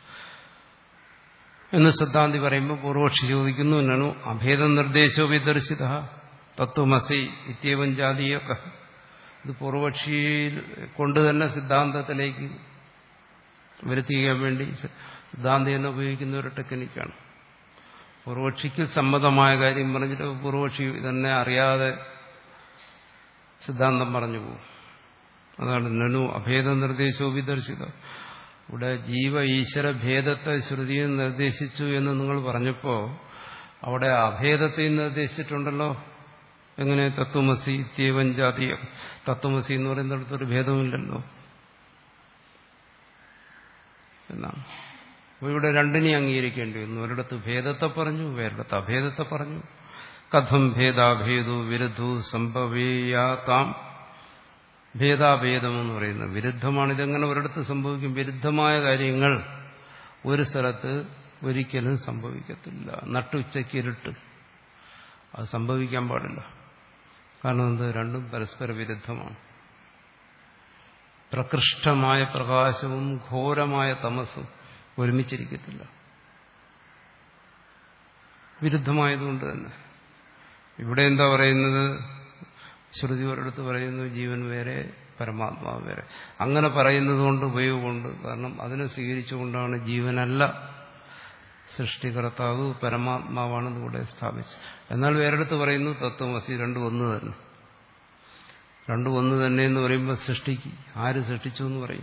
എന്ന് സിദ്ധാന്തി പറയുമ്പോൾ പൂർവക്ഷി ചോദിക്കുന്നു, നനു അഭേദ നിർദ്ദേശോ വിദർശിത തത്വമസി ഇത്യവൻ ജാതീയൊക്കെ. ഇത് പൂർവക്ഷിയിൽ കൊണ്ട് തന്നെ സിദ്ധാന്തത്തിലേക്ക് വരുത്തിക്കാൻ വേണ്ടി സിദ്ധാന്തി തന്നെ ഉപയോഗിക്കുന്ന ഒരു ടെക്നിക്കാണ്. പൂർവക്ഷിക്ക് സമ്മതമായ കാര്യം പറഞ്ഞിട്ട് പൂർവക്ഷി തന്നെ അറിയാതെ സിദ്ധാന്തം പറഞ്ഞു പോകും. അതാണ് നനു അഭേദ നിർദ്ദേശോ വിദർശിത. ഇവിടെ ജീവ ഈശ്വര ഭേദത്തെ ശ്രുതിയെ നിർദ്ദേശിച്ചു എന്ന് നിങ്ങൾ പറഞ്ഞപ്പോൾ അവിടെ അഭേദത്തെയും നിർദ്ദേശിച്ചിട്ടുണ്ടല്ലോ. എങ്ങനെ? തത്വമസി ഇത്യവൻ ജാതീയ. തത്വമസി എന്ന് പറയുന്നിടത്തൊരു ഭേദമില്ലല്ലോ എന്നാണ്. അപ്പോൾ ഇവിടെ രണ്ടിനെയും അംഗീകരിക്കേണ്ടി വന്നു. ഒരിടത്ത് ഭേദത്തെ പറഞ്ഞു, വേറിടത്ത് അഭേദത്തെ പറഞ്ഞു. കഥം ഭേദാഭേദോ വിരുദ്ധു സംഭവേയാതാം. ഭേദാഭേദം എന്ന് പറയുന്നത് വിരുദ്ധമാണ്. ഇതെങ്ങനെ ഒരിടത്ത് സംഭവിക്കും? വിരുദ്ധമായ കാര്യങ്ങൾ ഒരു സ്ഥലത്ത് ഒരിക്കലും സംഭവിക്കത്തില്ല. നട്ടുച്ചയ്ക്ക് ഇരുട്ട്, അത് സംഭവിക്കാൻ പാടില്ല. കാരണം എന്ത്? രണ്ടും പരസ്പര വിരുദ്ധമാണ്. പ്രകൃഷ്ടമായ പ്രകാശവും ഘോരമായ തമസും ഒരുമിച്ചിരിക്കത്തില്ല, വിരുദ്ധമായതുകൊണ്ട് തന്നെ. ഇവിടെ എന്താ പറയുന്നത്? ശ്രുതി ഒരിടത്ത് പറയുന്നു ജീവൻ വേറെ പരമാത്മാവ് വേറെ. അങ്ങനെ പറയുന്നത് കൊണ്ട് ഉപയോഗമുണ്ട്. കാരണം അതിനെ സ്വീകരിച്ചുകൊണ്ടാണ് ജീവനല്ല സൃഷ്ടികർത്താവ്, പരമാത്മാവാണെന്ന് ഇവിടെ സ്ഥാപിച്ചു. എന്നാൽ വേറെടുത്ത് പറയുന്നു തത്വമസി, രണ്ടും ഒന്ന് തന്നെ. രണ്ടും ഒന്ന് തന്നെ എന്ന് പറയുമ്പോൾ സൃഷ്ടിക്ക് ആര് സൃഷ്ടിച്ചു എന്ന് പറയും.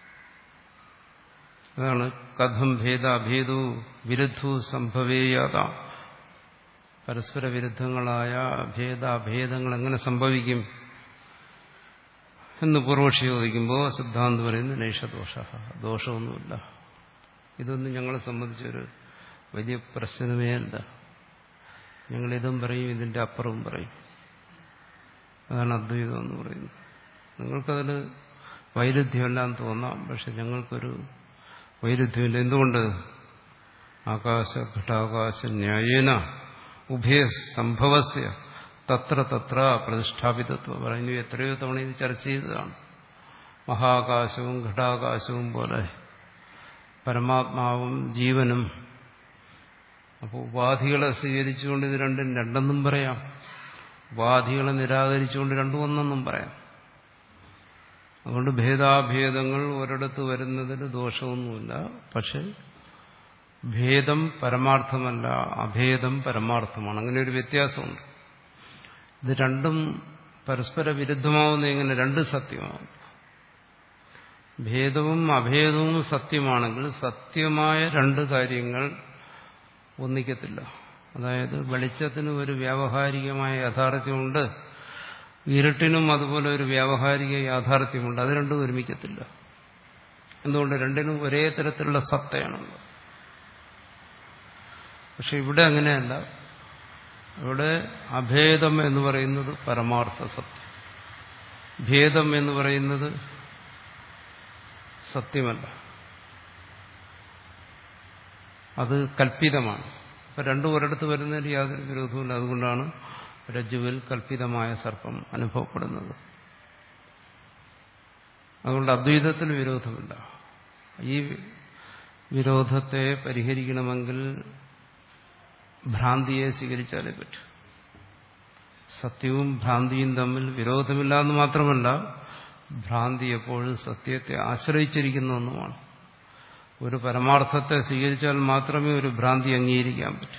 അതാണ് കഥം ഭേദാഭേദോ വിരുദ്ധു സംഭവേയാത. പരസ്പര വിരുദ്ധങ്ങളായ ഭേദാഭേദങ്ങൾ എങ്ങനെ സംഭവിക്കും എന്ന് പൂർവക്ഷി ചോദിക്കുമ്പോൾ സിദ്ധാന്തം പറയുന്നു നൈഷദോഷ, ദോഷമൊന്നുമില്ല. ഇതൊന്നും ഞങ്ങളെ സംബന്ധിച്ചൊരു വലിയ പ്രശ്നമേ അല്ല. ഞങ്ങളിതും പറയും, ഇതിന്റെ അപ്പുറവും പറയും. അതാണ് അദ്വൈതം എന്ന് പറയുന്നത്. നിങ്ങൾക്കതിൽ വൈരുദ്ധ്യമെല്ലാം തോന്നാം, പക്ഷെ ഞങ്ങൾക്കൊരു വൈരുദ്ധ്യമില്ല. എന്തുകൊണ്ട്? ആകാശ ഘടാകാശ ന്യായേന ഉഭയ സംഭവസ്യ തത്ര തത്ര പ്രതിഷ്ഠാപിതത്വം പറയുന്നു. എത്രയോ തവണ ഇത് ചർച്ച ചെയ്തതാണ്. മഹാകാശവും ഘടാകാശവും പോലെ പരമാത്മാവും ജീവനും. അപ്പോൾ ഉപാധികളെ സ്വീകരിച്ചുകൊണ്ട് ഇത് രണ്ടും രണ്ടെന്നും പറയാം, ഉപാധികളെ നിരാകരിച്ചുകൊണ്ട് രണ്ടും ഒന്നെന്നും പറയാം. അതുകൊണ്ട് ഭേദാഭേദങ്ങൾ ഒരിടത്ത് വരുന്നതിന് ദോഷമൊന്നുമില്ല. പക്ഷെ ഭേദം പരമാർത്ഥമല്ല, അഭേദം പരമാർത്ഥമാണ്. അങ്ങനെ ഒരു വ്യത്യാസമുണ്ട്. ഇത് രണ്ടും പരസ്പര വിരുദ്ധമാവുന്ന എങ്ങനെ? രണ്ടും സത്യമാവും. ഭേദവും അഭേദവും സത്യമാണെങ്കിൽ സത്യമായ രണ്ട് കാര്യങ്ങൾ ഒന്നിക്കത്തില്ല. അതായത് വെളിച്ചത്തിന് ഒരു വ്യാവഹാരികമായ യാഥാർത്ഥ്യമുണ്ട്, ഇരുട്ടിനും അതുപോലെ ഒരു വ്യാവഹാരിക യാഥാർത്ഥ്യമുണ്ട്. അത് രണ്ടും ഒരുമിക്കത്തില്ല. എന്തുകൊണ്ട്? രണ്ടിനും ഒരേ തരത്തിലുള്ള സത്തയാണുള്ളത്. പക്ഷെ ഇവിടെ അങ്ങനെയല്ല. ഇവിടെ അഭേദം എന്ന് പറയുന്നത് പരമാർത്ഥ സത്യം, ഭേദം എന്ന് പറയുന്നത് സത്യമല്ല, അത് കൽപ്പിതമാണ്. അപ്പൊ രണ്ടും ഒരിടത്ത് വരുന്നതിന് യാതൊരു വിരോധവുമില്ല. അതുകൊണ്ടാണ് രജ്ജുവിൽ കൽപ്പിതമായ സർപ്പം അനുഭവപ്പെടുന്നത്. അതുകൊണ്ട് അദ്വൈതത്തിൽ വിരോധമില്ല. ഈ വിരോധത്തെ പരിഹരിക്കണമെങ്കിൽ ഭ്രാന്തിയെ സ്വീകരിച്ചാലേ പറ്റൂ. സത്യവും ഭ്രാന്തിയും തമ്മിൽ വിരോധമില്ല എന്ന് മാത്രമല്ല, ഭ്രാന്തി എപ്പോഴും സത്യത്തെ ആശ്രയിച്ചിരിക്കുന്ന ഒന്നുമാണ്. ഒരു പരമാർത്ഥത്തെ സ്വീകരിച്ചാൽ മാത്രമേ ഒരു ഭ്രാന്തി അംഗീകരിക്കാൻ പറ്റൂ.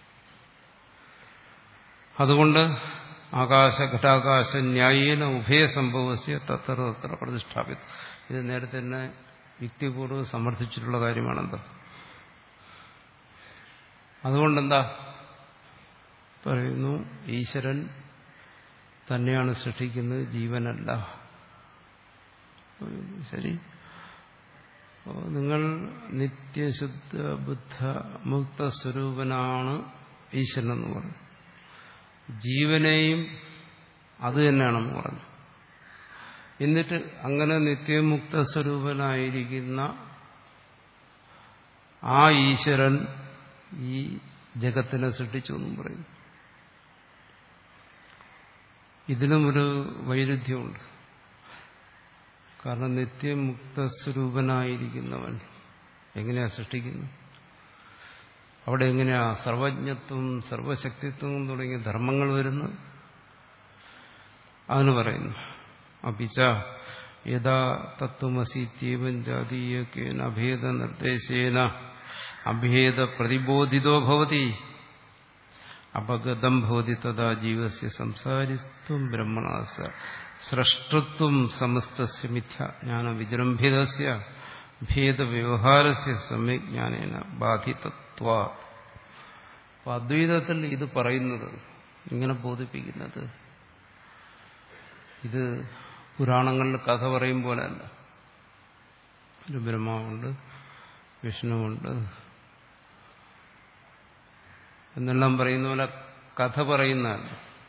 അതുകൊണ്ട് ആകാശ ഘടാകാശ ന്യായേന ഉഭയസംഭവസ്യ തത്ര തത്ര പ്രതിഷ്ഠാപിതം. ഇത് നേരത്തെ തന്നെ യുക്തിപൂർവ്വം സമർത്ഥിച്ചിട്ടുള്ള കാര്യമാണെന്താ. അതുകൊണ്ടെന്താ പറയുന്നു, ഈശ്വരൻ തന്നെയാണ് സൃഷ്ടിക്കുന്നത്, ജീവനല്ല. ശരി, നിങ്ങൾ നിത്യശുദ്ധ ബുദ്ധ മുക്ത സ്വരൂപനാണ് ഈശ്വരൻ എന്ന് പറഞ്ഞു. ജീവനെയും അത് തന്നെയാണെന്ന് പറഞ്ഞു. എന്നിട്ട് അങ്ങനെ നിത്യമുക്ത സ്വരൂപനായിരിക്കുന്ന ആ ഈശ്വരൻ ഈ ജഗത്തിനെ സൃഷ്ടിച്ചു എന്നും പറയും. ഇതിനും ഒരു വൈരുദ്ധ്യമുണ്ട്. കാരണം നിത്യമുക്ത സ്വരൂപനായിരിക്കുന്നവൻ എങ്ങനെയാ സൃഷ്ടിക്കുന്നു? അവിടെ എങ്ങനെയാ സർവജ്ഞത്വം സർവശക്തിത്വം തുടങ്ങിയ ധർമ്മങ്ങൾ വരുന്നത്? അതിന് പറയുന്നു, അപിച്ച യഥാ തത്വമസീത്യേവം ജാതീയേന അഭേദ നിർദ്ദേശേന അഭേദ പ്രതിബോധിതോ ഭവതി അപഗതം ഭവതി തഥാ ജീവസ്യ സംസാരിത്വം ബ്രഹ്മണാസ സൃഷ്ടൃത്വം സമസ്തസ്യ മിഥ്യാജ്ഞാന വിജൃംഭിതസ്യ ഭേദവ്യവഹാരസ്യ സമ്യജ്ഞാനേന ബാധിതത്വ. അദ്വൈതത്തിൽ ഇത് പറയുന്നത്, ഇങ്ങനെ ബോധിപ്പിക്കുന്നത്, ഇത് പുരാണങ്ങളിൽ കഥ പറയും പോലെയല്ല. ഒരു ബ്രഹ്മാവുണ്ട്, വിഷ്ണുവുണ്ട് എന്നെല്ലാം പറയുന്ന പോലെ കഥ പറയുന്നതല്ല.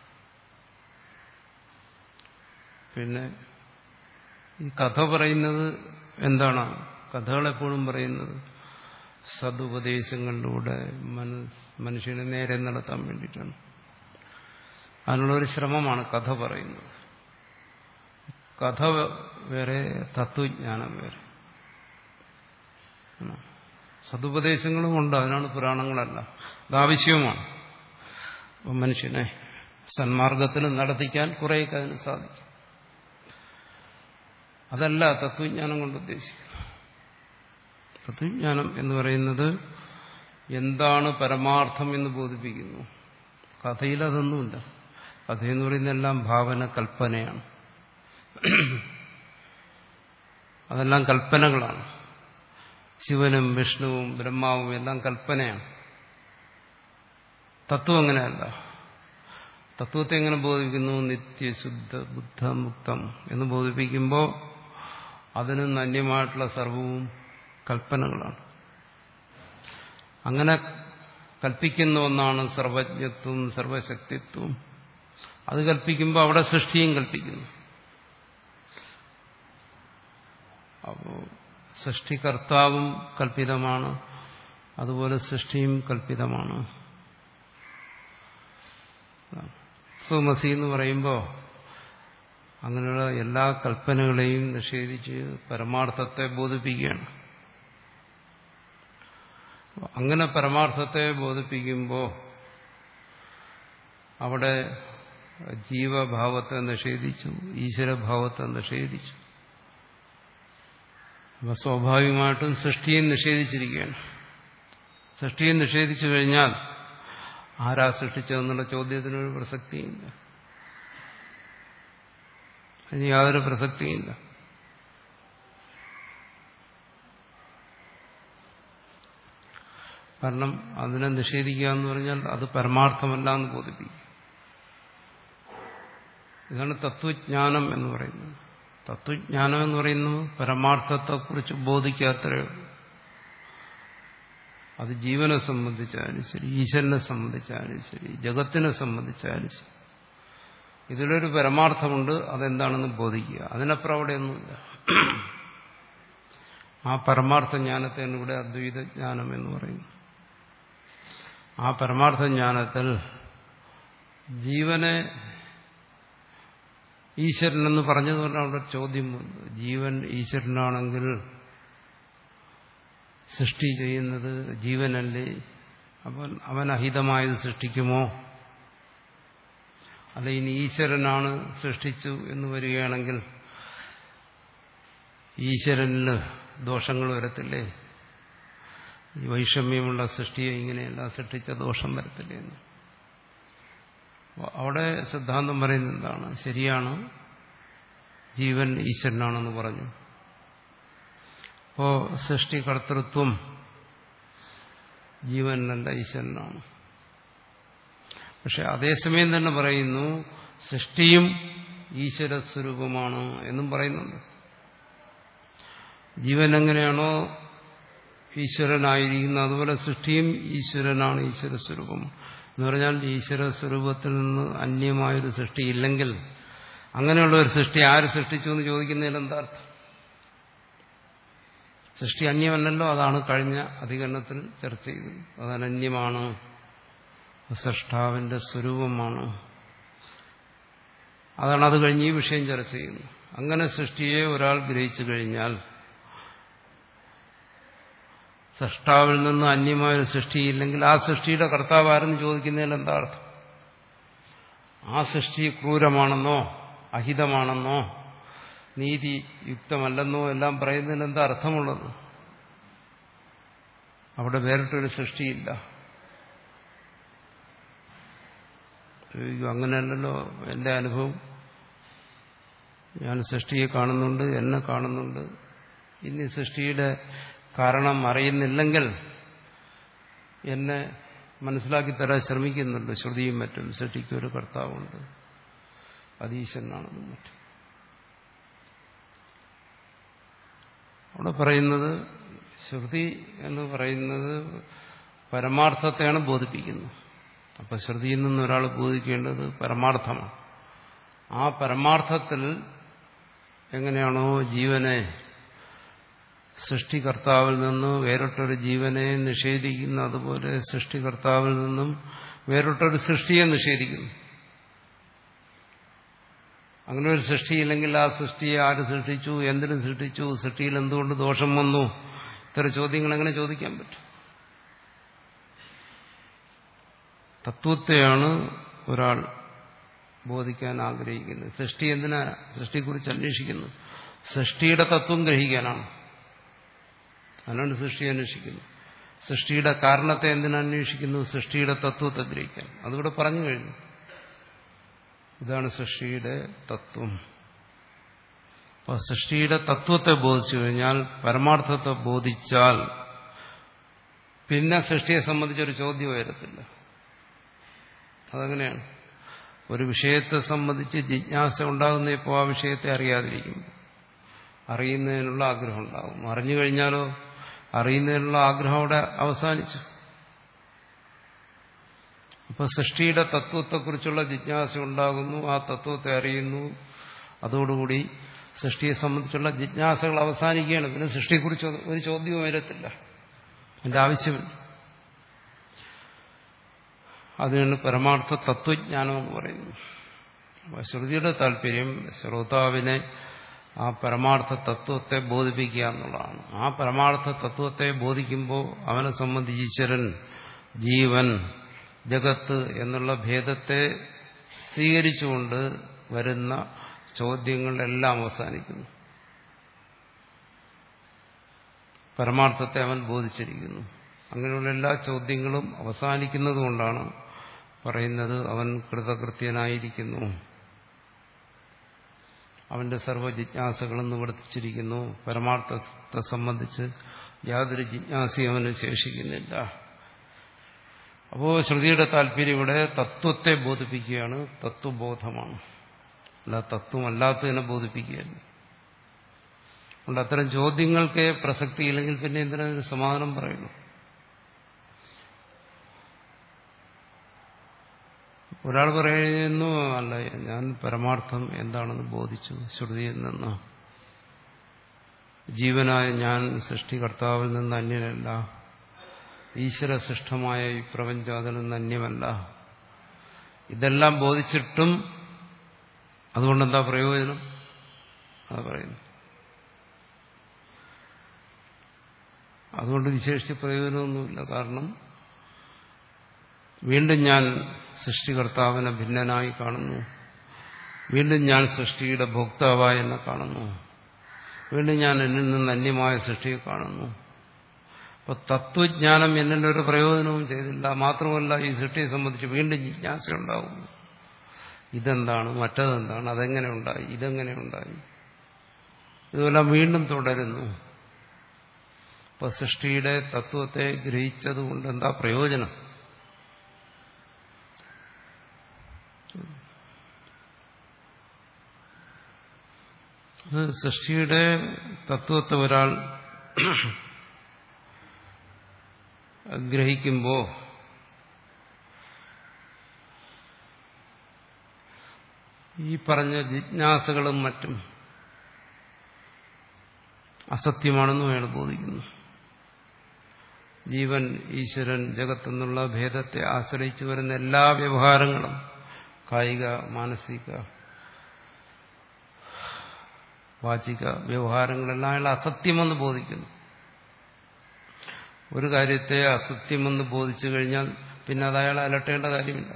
പിന്നെ ഈ കഥ പറയുന്നത് എന്താണ്? കഥകളെപ്പോഴും പറയുന്നത് സതുപദേശങ്ങളിലൂടെ മനുഷ്യനെ നേരെ നടത്താൻ വേണ്ടിയിട്ടാണ്. അതിനുള്ളൊരു ശ്രമമാണ് കഥ പറയുന്നത്. കഥ വേറെ, തത്വജ്ഞാനം വേറെ. സതുപദേശങ്ങളും ഉണ്ട്, അതിനാണ് പുരാണങ്ങളല്ല. അതാവശ്യവുമാണ്. അപ്പം മനുഷ്യനെ സന്മാർഗത്തിൽ നടത്തിക്കാൻ കുറേയൊക്കെ അതിന് സാധിക്കും. അതല്ല തത്വജ്ഞാനം കൊണ്ട് ഉദ്ദേശിക്കുന്നത്. തത്വജ്ഞാനം എന്ന് പറയുന്നത് എന്താണ് പരമാർത്ഥം എന്ന് ബോധിപ്പിക്കുന്നു. കഥയിൽ അതൊന്നുമില്ല. കഥയെന്ന് പറയുന്നതെല്ലാം ഭാവന, കൽപ്പനയാണ്. അതെല്ലാം കൽപ്പനകളാണ്. ശിവനും വിഷ്ണുവും ബ്രഹ്മാവും എല്ലാം കൽപ്പനയാണ്. തത്വം അങ്ങനെയല്ല. തത്വത്തെ എങ്ങനെ ബോധിപ്പിക്കുന്നു? നിത്യശുദ്ധ ബുദ്ധ മുക്തം എന്ന് ബോധിപ്പിക്കുമ്പോൾ അതിന് അന്യമായിട്ടുള്ള സർവവും കൽപ്പനകളാണ്. അങ്ങനെ കൽപ്പിക്കുന്ന ഒന്നാണ് സർവജ്ഞത്വം സർവശക്തിത്വം. അത് കൽപ്പിക്കുമ്പോൾ അവിടെ സൃഷ്ടിയും കൽപ്പിക്കുന്നു. അപ്പോൾ സൃഷ്ടികർത്താവും കൽപ്പിതമാണ്, അതുപോലെ സൃഷ്ടിയും കൽപ്പിതമാണ്. സ്വമസി എന്ന് പറയുമ്പോൾ അങ്ങനെയുള്ള എല്ലാ കൽപ്പനകളെയും നിഷേധിച്ച് പരമാർത്ഥത്തെ ബോധിപ്പിക്കുകയാണ്. അങ്ങനെ പരമാർത്ഥത്തെ ബോധിപ്പിക്കുമ്പോൾ അവിടെ ജീവഭാവത്തെ നിഷേധിച്ചു, ഈശ്വരഭാവത്തെ നിഷേധിച്ചു. അപ്പൊ സ്വാഭാവികമായിട്ടും സൃഷ്ടിയെ നിഷേധിച്ചിരിക്കുകയാണ്. സൃഷ്ടിയെ നിഷേധിച്ചു കഴിഞ്ഞാൽ ആരാ സൃഷ്ടിച്ചതെന്നുള്ള ചോദ്യത്തിനൊരു പ്രസക്തിയില്ല. അതിന് യാതൊരു പ്രസക്തിയില്ല. കാരണം അതിനെ നിഷേധിക്കുക എന്ന് പറഞ്ഞാൽ അത് പരമാർത്ഥമല്ല എന്ന് ബോധിപ്പിക്കും. ഇതാണ് തത്വജ്ഞാനം എന്ന് പറയുന്നത്. തത്വജ്ഞാനം എന്ന് പറയുന്നത് പരമാർത്ഥത്തെക്കുറിച്ച് ബോധിക്കാത്തേ. അത് ജീവനെ സംബന്ധിച്ചാലും ശരി, ഈശ്വരനെ സംബന്ധിച്ചാലും ശരി, ജഗത്തിനെ സംബന്ധിച്ചാലും ശരി, ഇതിലൊരു പരമാർത്ഥമുണ്ട്, അതെന്താണെന്ന് ബോധിക്കുക. അതിനപ്പുറം അവിടെയൊന്നുമില്ല. ആ പരമാർത്ഥ ജ്ഞാനത്തെയാണ് ഇവിടെ അദ്വൈത ജ്ഞാനം എന്ന് പറയുന്നു. ആ പരമാർത്ഥ ജ്ഞാനത്തിൽ ജീവനെ ഈശ്വരനെന്ന് പറഞ്ഞതുകൊണ്ടാണ് അവിടെ ചോദ്യം വന്നത്. ജീവൻ ഈശ്വരനാണെങ്കിൽ സൃഷ്ടി ചെയ്യുന്നത് ജീവനല്ലേ, അവൻ അവൻ അഹിതമായത് സൃഷ്ടിക്കുമോ? അല്ല ഇനി ഈശ്വരനാണ് സൃഷ്ടിച്ചു എന്ന് വരികയാണെങ്കിൽ ഈശ്വരന് ദോഷങ്ങൾ വരത്തില്ലേ? ഈ വൈഷമ്യമുള്ള സൃഷ്ടിയെ ഇങ്ങനെയല്ല സൃഷ്ടിച്ച ദോഷം വരത്തില്ലേ എന്ന് അവിടെ സിദ്ധാന്തം പറയുന്നത് എന്താണ്? ശരിയാണ്, ജീവൻ ഈശ്വരനാണെന്ന് പറഞ്ഞു. അപ്പോ സൃഷ്ടികർത്തൃത്വം ജീവനല്ല ഈശ്വരനാണ്. പക്ഷെ അതേസമയം തന്നെ പറയുന്നു സൃഷ്ടിയും ഈശ്വര സ്വരൂപമാണ് എന്നും പറയുന്നുണ്ട്. ജീവൻ എങ്ങനെയാണോ ഈശ്വരനായിരിക്കുന്നത് അതുപോലെ സൃഷ്ടിയും ഈശ്വരനാണ്, ഈശ്വര സ്വരൂപം എന്ന് പറഞ്ഞാൽ ഈശ്വര സ്വരൂപത്തിൽ നിന്ന് അന്യമായൊരു സൃഷ്ടിയില്ലെങ്കിൽ അങ്ങനെയുള്ള ഒരു സൃഷ്ടി ആര് സൃഷ്ടിച്ചു എന്ന് ചോദിക്കുന്നതിൽ എന്താ അർത്ഥം? സൃഷ്ടി അന്യമല്ലല്ലോ. അതാണ് കഴിഞ്ഞ അധികരണത്തിൽ ചർച്ച ചെയ്തത്. അത് അനന്യമാണ്, സൃഷ്ടാവിന്റെ സ്വരൂപമാണ്. അതാണ് അത് കഴിഞ്ഞ് ഈ വിഷയം ചർച്ച ചെയ്യുന്നത്. അങ്ങനെ സൃഷ്ടിയെ ഒരാൾ ഗ്രഹിച്ചു കഴിഞ്ഞാൽ സൃഷ്ടാവിൽ നിന്ന് അന്യമായൊരു സൃഷ്ടിയില്ലെങ്കിൽ ആ സൃഷ്ടിയുടെ കർത്താവ് ആരെന്ന് ചോദിക്കുന്നതിൽ എന്താ അർത്ഥം? ആ സൃഷ്ടി ക്രൂരമാണെന്നോ അഹിതമാണെന്നോ നീതിയുക്തമല്ലെന്നോ എല്ലാം പറയുന്നതിന് എന്താ അർത്ഥമുള്ളത്? അവിടെ വേറിട്ടൊരു സൃഷ്ടിയില്ല. അങ്ങനെയല്ലല്ലോ എന്റെ അനുഭവം. ഞാൻ സൃഷ്ടിയെ കാണുന്നുണ്ട്, എന്നെ കാണുന്നുണ്ട്. ഇനി സൃഷ്ടിയുടെ കാരണം അറിയുന്നില്ലെങ്കിൽ എന്നെ മനസ്സിലാക്കി തരാൻ ശ്രമിക്കുന്നുണ്ട് ശ്രുതിയും മറ്റും. സൃഷ്ടിക്ക് ഒരു കർത്താവുണ്ട്, അതീശനാണെന്നും മറ്റും. അവിടെ പറയുന്നത് ശ്രുതി എന്ന് പറയുന്നത് പരമാർത്ഥത്തെയാണ് ബോധിപ്പിക്കുന്നത്. അപ്പൊ ശ്രുതിയിൽ നിന്ന് ഒരാൾ ബോധിക്കേണ്ടത് പരമാർത്ഥമാണ്. ആ പരമാർത്ഥത്തിൽ എങ്ങനെയാണോ ജീവനെ സൃഷ്ടികർത്താവിൽ നിന്ന് വേറിട്ടൊരു ജീവനെ നിഷേധിക്കുന്ന അതുപോലെ സൃഷ്ടികർത്താവിൽ നിന്നും വേറിട്ടൊരു സൃഷ്ടിയെ നിഷേധിക്കുന്നു. അങ്ങനെ ഒരു സൃഷ്ടിയില്ലെങ്കിൽ ആ സൃഷ്ടിയെ ആര് സൃഷ്ടിച്ചു, എന്തിനു സൃഷ്ടിച്ചു, സൃഷ്ടിയിൽ എന്തുകൊണ്ട് ദോഷം വന്നു, ഇത്തരം ചോദ്യങ്ങൾ എങ്ങനെ ചോദിക്കാൻ പറ്റും? തത്വത്തെയാണ് ഒരാൾ ബോധിക്കാൻ ആഗ്രഹിക്കുന്നത്. സൃഷ്ടി എന്തിനാ സൃഷ്ടിയെക്കുറിച്ച് അന്വേഷിക്കുന്നത്? സൃഷ്ടിയുടെ തത്വം ഗ്രഹിക്കാനാണ്. അതിനാണ് സൃഷ്ടി അന്വേഷിക്കുന്നത്. സൃഷ്ടിയുടെ കാരണത്തെ എന്തിനന്വേഷിക്കുന്നു? സൃഷ്ടിയുടെ തത്വത്തെ ഗ്രഹിക്കാൻ. അതിവിടെ പറഞ്ഞു കഴിഞ്ഞു. ഇതാണ് സൃഷ്ടിയുടെ തത്വം. അപ്പോൾ സൃഷ്ടിയുടെ തത്വത്തെ ബോധിച്ചു കഴിഞ്ഞാൽ, പരമാർത്ഥത്തെ ബോധിച്ചാൽ പിന്നെ സൃഷ്ടിയെ സംബന്ധിച്ചൊരു ചോദ്യം വരത്തില്ല. അതങ്ങനെയാണ്. ഒരു വിഷയത്തെ സംബന്ധിച്ച് ജിജ്ഞാസ ഉണ്ടാകുന്ന ഇപ്പോൾ ആ വിഷയത്തെ അറിയാതിരിക്കും. അറിയുന്നതിനുള്ള ആഗ്രഹം ഉണ്ടാകും. അറിഞ്ഞു കഴിഞ്ഞാലോ അറിയുന്നതിനുള്ള ആഗ്രഹം അവിടെ അവസാനിച്ചു. അപ്പൊ സൃഷ്ടിയുടെ തത്വത്തെക്കുറിച്ചുള്ള ജിജ്ഞാസ ഉണ്ടാകുന്നു, ആ തത്വത്തെ അറിയുന്നു. അതോടുകൂടി സൃഷ്ടിയെ സംബന്ധിച്ചുള്ള ജിജ്ഞാസകൾ അവസാനിക്കുകയാണ്. പിന്നെ സൃഷ്ടിയെക്കുറിച്ച് ഒരു ചോദ്യവും വരത്തില്ല, അതിന്റെ ആവശ്യമില്ല. അതിനാണ് പരമാർത്ഥ തത്വജ്ഞാനം എന്ന് പറയുന്നത്. ശ്രുതിയുടെ താല്പര്യം ശ്രോതാവിനെ ആ പരമാർത്ഥ തത്വത്തെ ബോധിപ്പിക്കുക എന്നുള്ളതാണ്. ആ പരമാർത്ഥ തത്വത്തെ ബോധിക്കുമ്പോൾ അവനെ സംബന്ധിച്ച് ഈശ്വരൻ, ജീവൻ, ജഗത്ത് എന്നുള്ള ഭേദത്തെ സ്വീകരിച്ചുകൊണ്ട് വരുന്ന ചോദ്യങ്ങളെല്ലാം അവസാനിക്കുന്നു. പരമാർത്ഥത്തെ അവൻ ബോധിച്ചിരിക്കുന്നു. അങ്ങനെയുള്ള എല്ലാ ചോദ്യങ്ങളും അവസാനിക്കുന്നത് കൊണ്ടാണ് പറയുന്നത് അവൻ കൃതകൃത്യനായിരിക്കുന്നു, അവന്റെ സർവ്വ ജിജ്ഞാസകളും നിവർത്തിച്ചിരിക്കുന്നു. പരമാർത്ഥത്തെ സംബന്ധിച്ച് യാതൊരു ജിജ്ഞാസയും അവന് ശേഷിക്കുന്നില്ല. അപ്പോൾ ശ്രുതിയുടെ താല്പര്യം ഇവിടെ തത്വത്തെ ബോധിപ്പിക്കുകയാണ്, തത്വബോധമാണ്. അല്ല തത്വമല്ലാത്തതിനെ ബോധിപ്പിക്കുകയല്ല. അതുകൊണ്ട് അത്തരം ചോദ്യങ്ങൾക്ക് പ്രസക്തിയില്ലെങ്കിൽ പിന്നെ എന്തിനൊരു സമാധാനം പറയുന്നു? ഒരാൾ പറയുന്നു, അല്ല ഞാൻ പരമാർത്ഥം എന്താണെന്ന് ബോധിച്ചു ശ്രുതിയിൽ നിന്ന്. ജീവനായ ഞാൻ സൃഷ്ടികർത്താവിൽ നിന്ന് അന്യനല്ല, ഈശ്വര സൃഷ്ടമായ ഈ പ്രപഞ്ചം അതിൽ നിന്ന് അന്യമല്ല. ഇതെല്ലാം ബോധിച്ചിട്ടും അതുകൊണ്ടെന്താ പ്രയോജനം? അത് പറയുന്നു. അതുകൊണ്ട് വിശേഷിച്ച് പ്രയോജനമൊന്നുമില്ല. കാരണം വീണ്ടും ഞാൻ സൃഷ്ടികർത്താവിനെ ഭിന്നനായി കാണുന്നു, വീണ്ടും ഞാൻ സൃഷ്ടിയുടെ ഭോക്താവായി എന്നെ കാണുന്നു, വീണ്ടും ഞാൻ എന്നിൽ നിന്ന് അന്യമായ സൃഷ്ടിയെ കാണുന്നു. അപ്പൊ തത്വജ്ഞാനം എന്നിലൊരു പ്രയോജനവും ചെയ്തില്ല. മാത്രമല്ല ഈ സൃഷ്ടിയെ സംബന്ധിച്ച് വീണ്ടും ജിജ്ഞാസ ഉണ്ടാകും. ഇതെന്താണ്, മറ്റതെന്താണ്, അതെങ്ങനെ ഉണ്ടായി, ഇതെങ്ങനെ ഉണ്ടായി, ഇതെല്ലാം വീണ്ടും തുടരുന്നു. അപ്പൊ സൃഷ്ടിയുടെ തത്വത്തെ ഗ്രഹിച്ചതുകൊണ്ട് എന്താ പ്രയോജനം? സൃഷ്ടിയുടെ തത്വത്തെ ഒരാൾ ഗ്രഹിക്കുമ്പോൾ ഈ പറഞ്ഞ ജിജ്ഞാസകളും മറ്റും അസത്യമാണെന്നും അയാൾ ബോധിക്കുന്നു. ജീവൻ, ഈശ്വരൻ, ജഗത്തെന്നുള്ള ഭേദത്തെ ആശ്രയിച്ചു വരുന്ന എല്ലാ വ്യവഹാരങ്ങളും, കായിക, മാനസിക, വാചിക വ്യവഹാരങ്ങളെല്ലാം അയാൾ അസത്യമെന്ന് ബോധിക്കുന്നു. ഒരു കാര്യത്തെ അസത്യമെന്ന് ബോധിച്ചു കഴിഞ്ഞാൽ പിന്നെ അത് അയാൾ അലട്ടേണ്ട കാര്യമില്ല.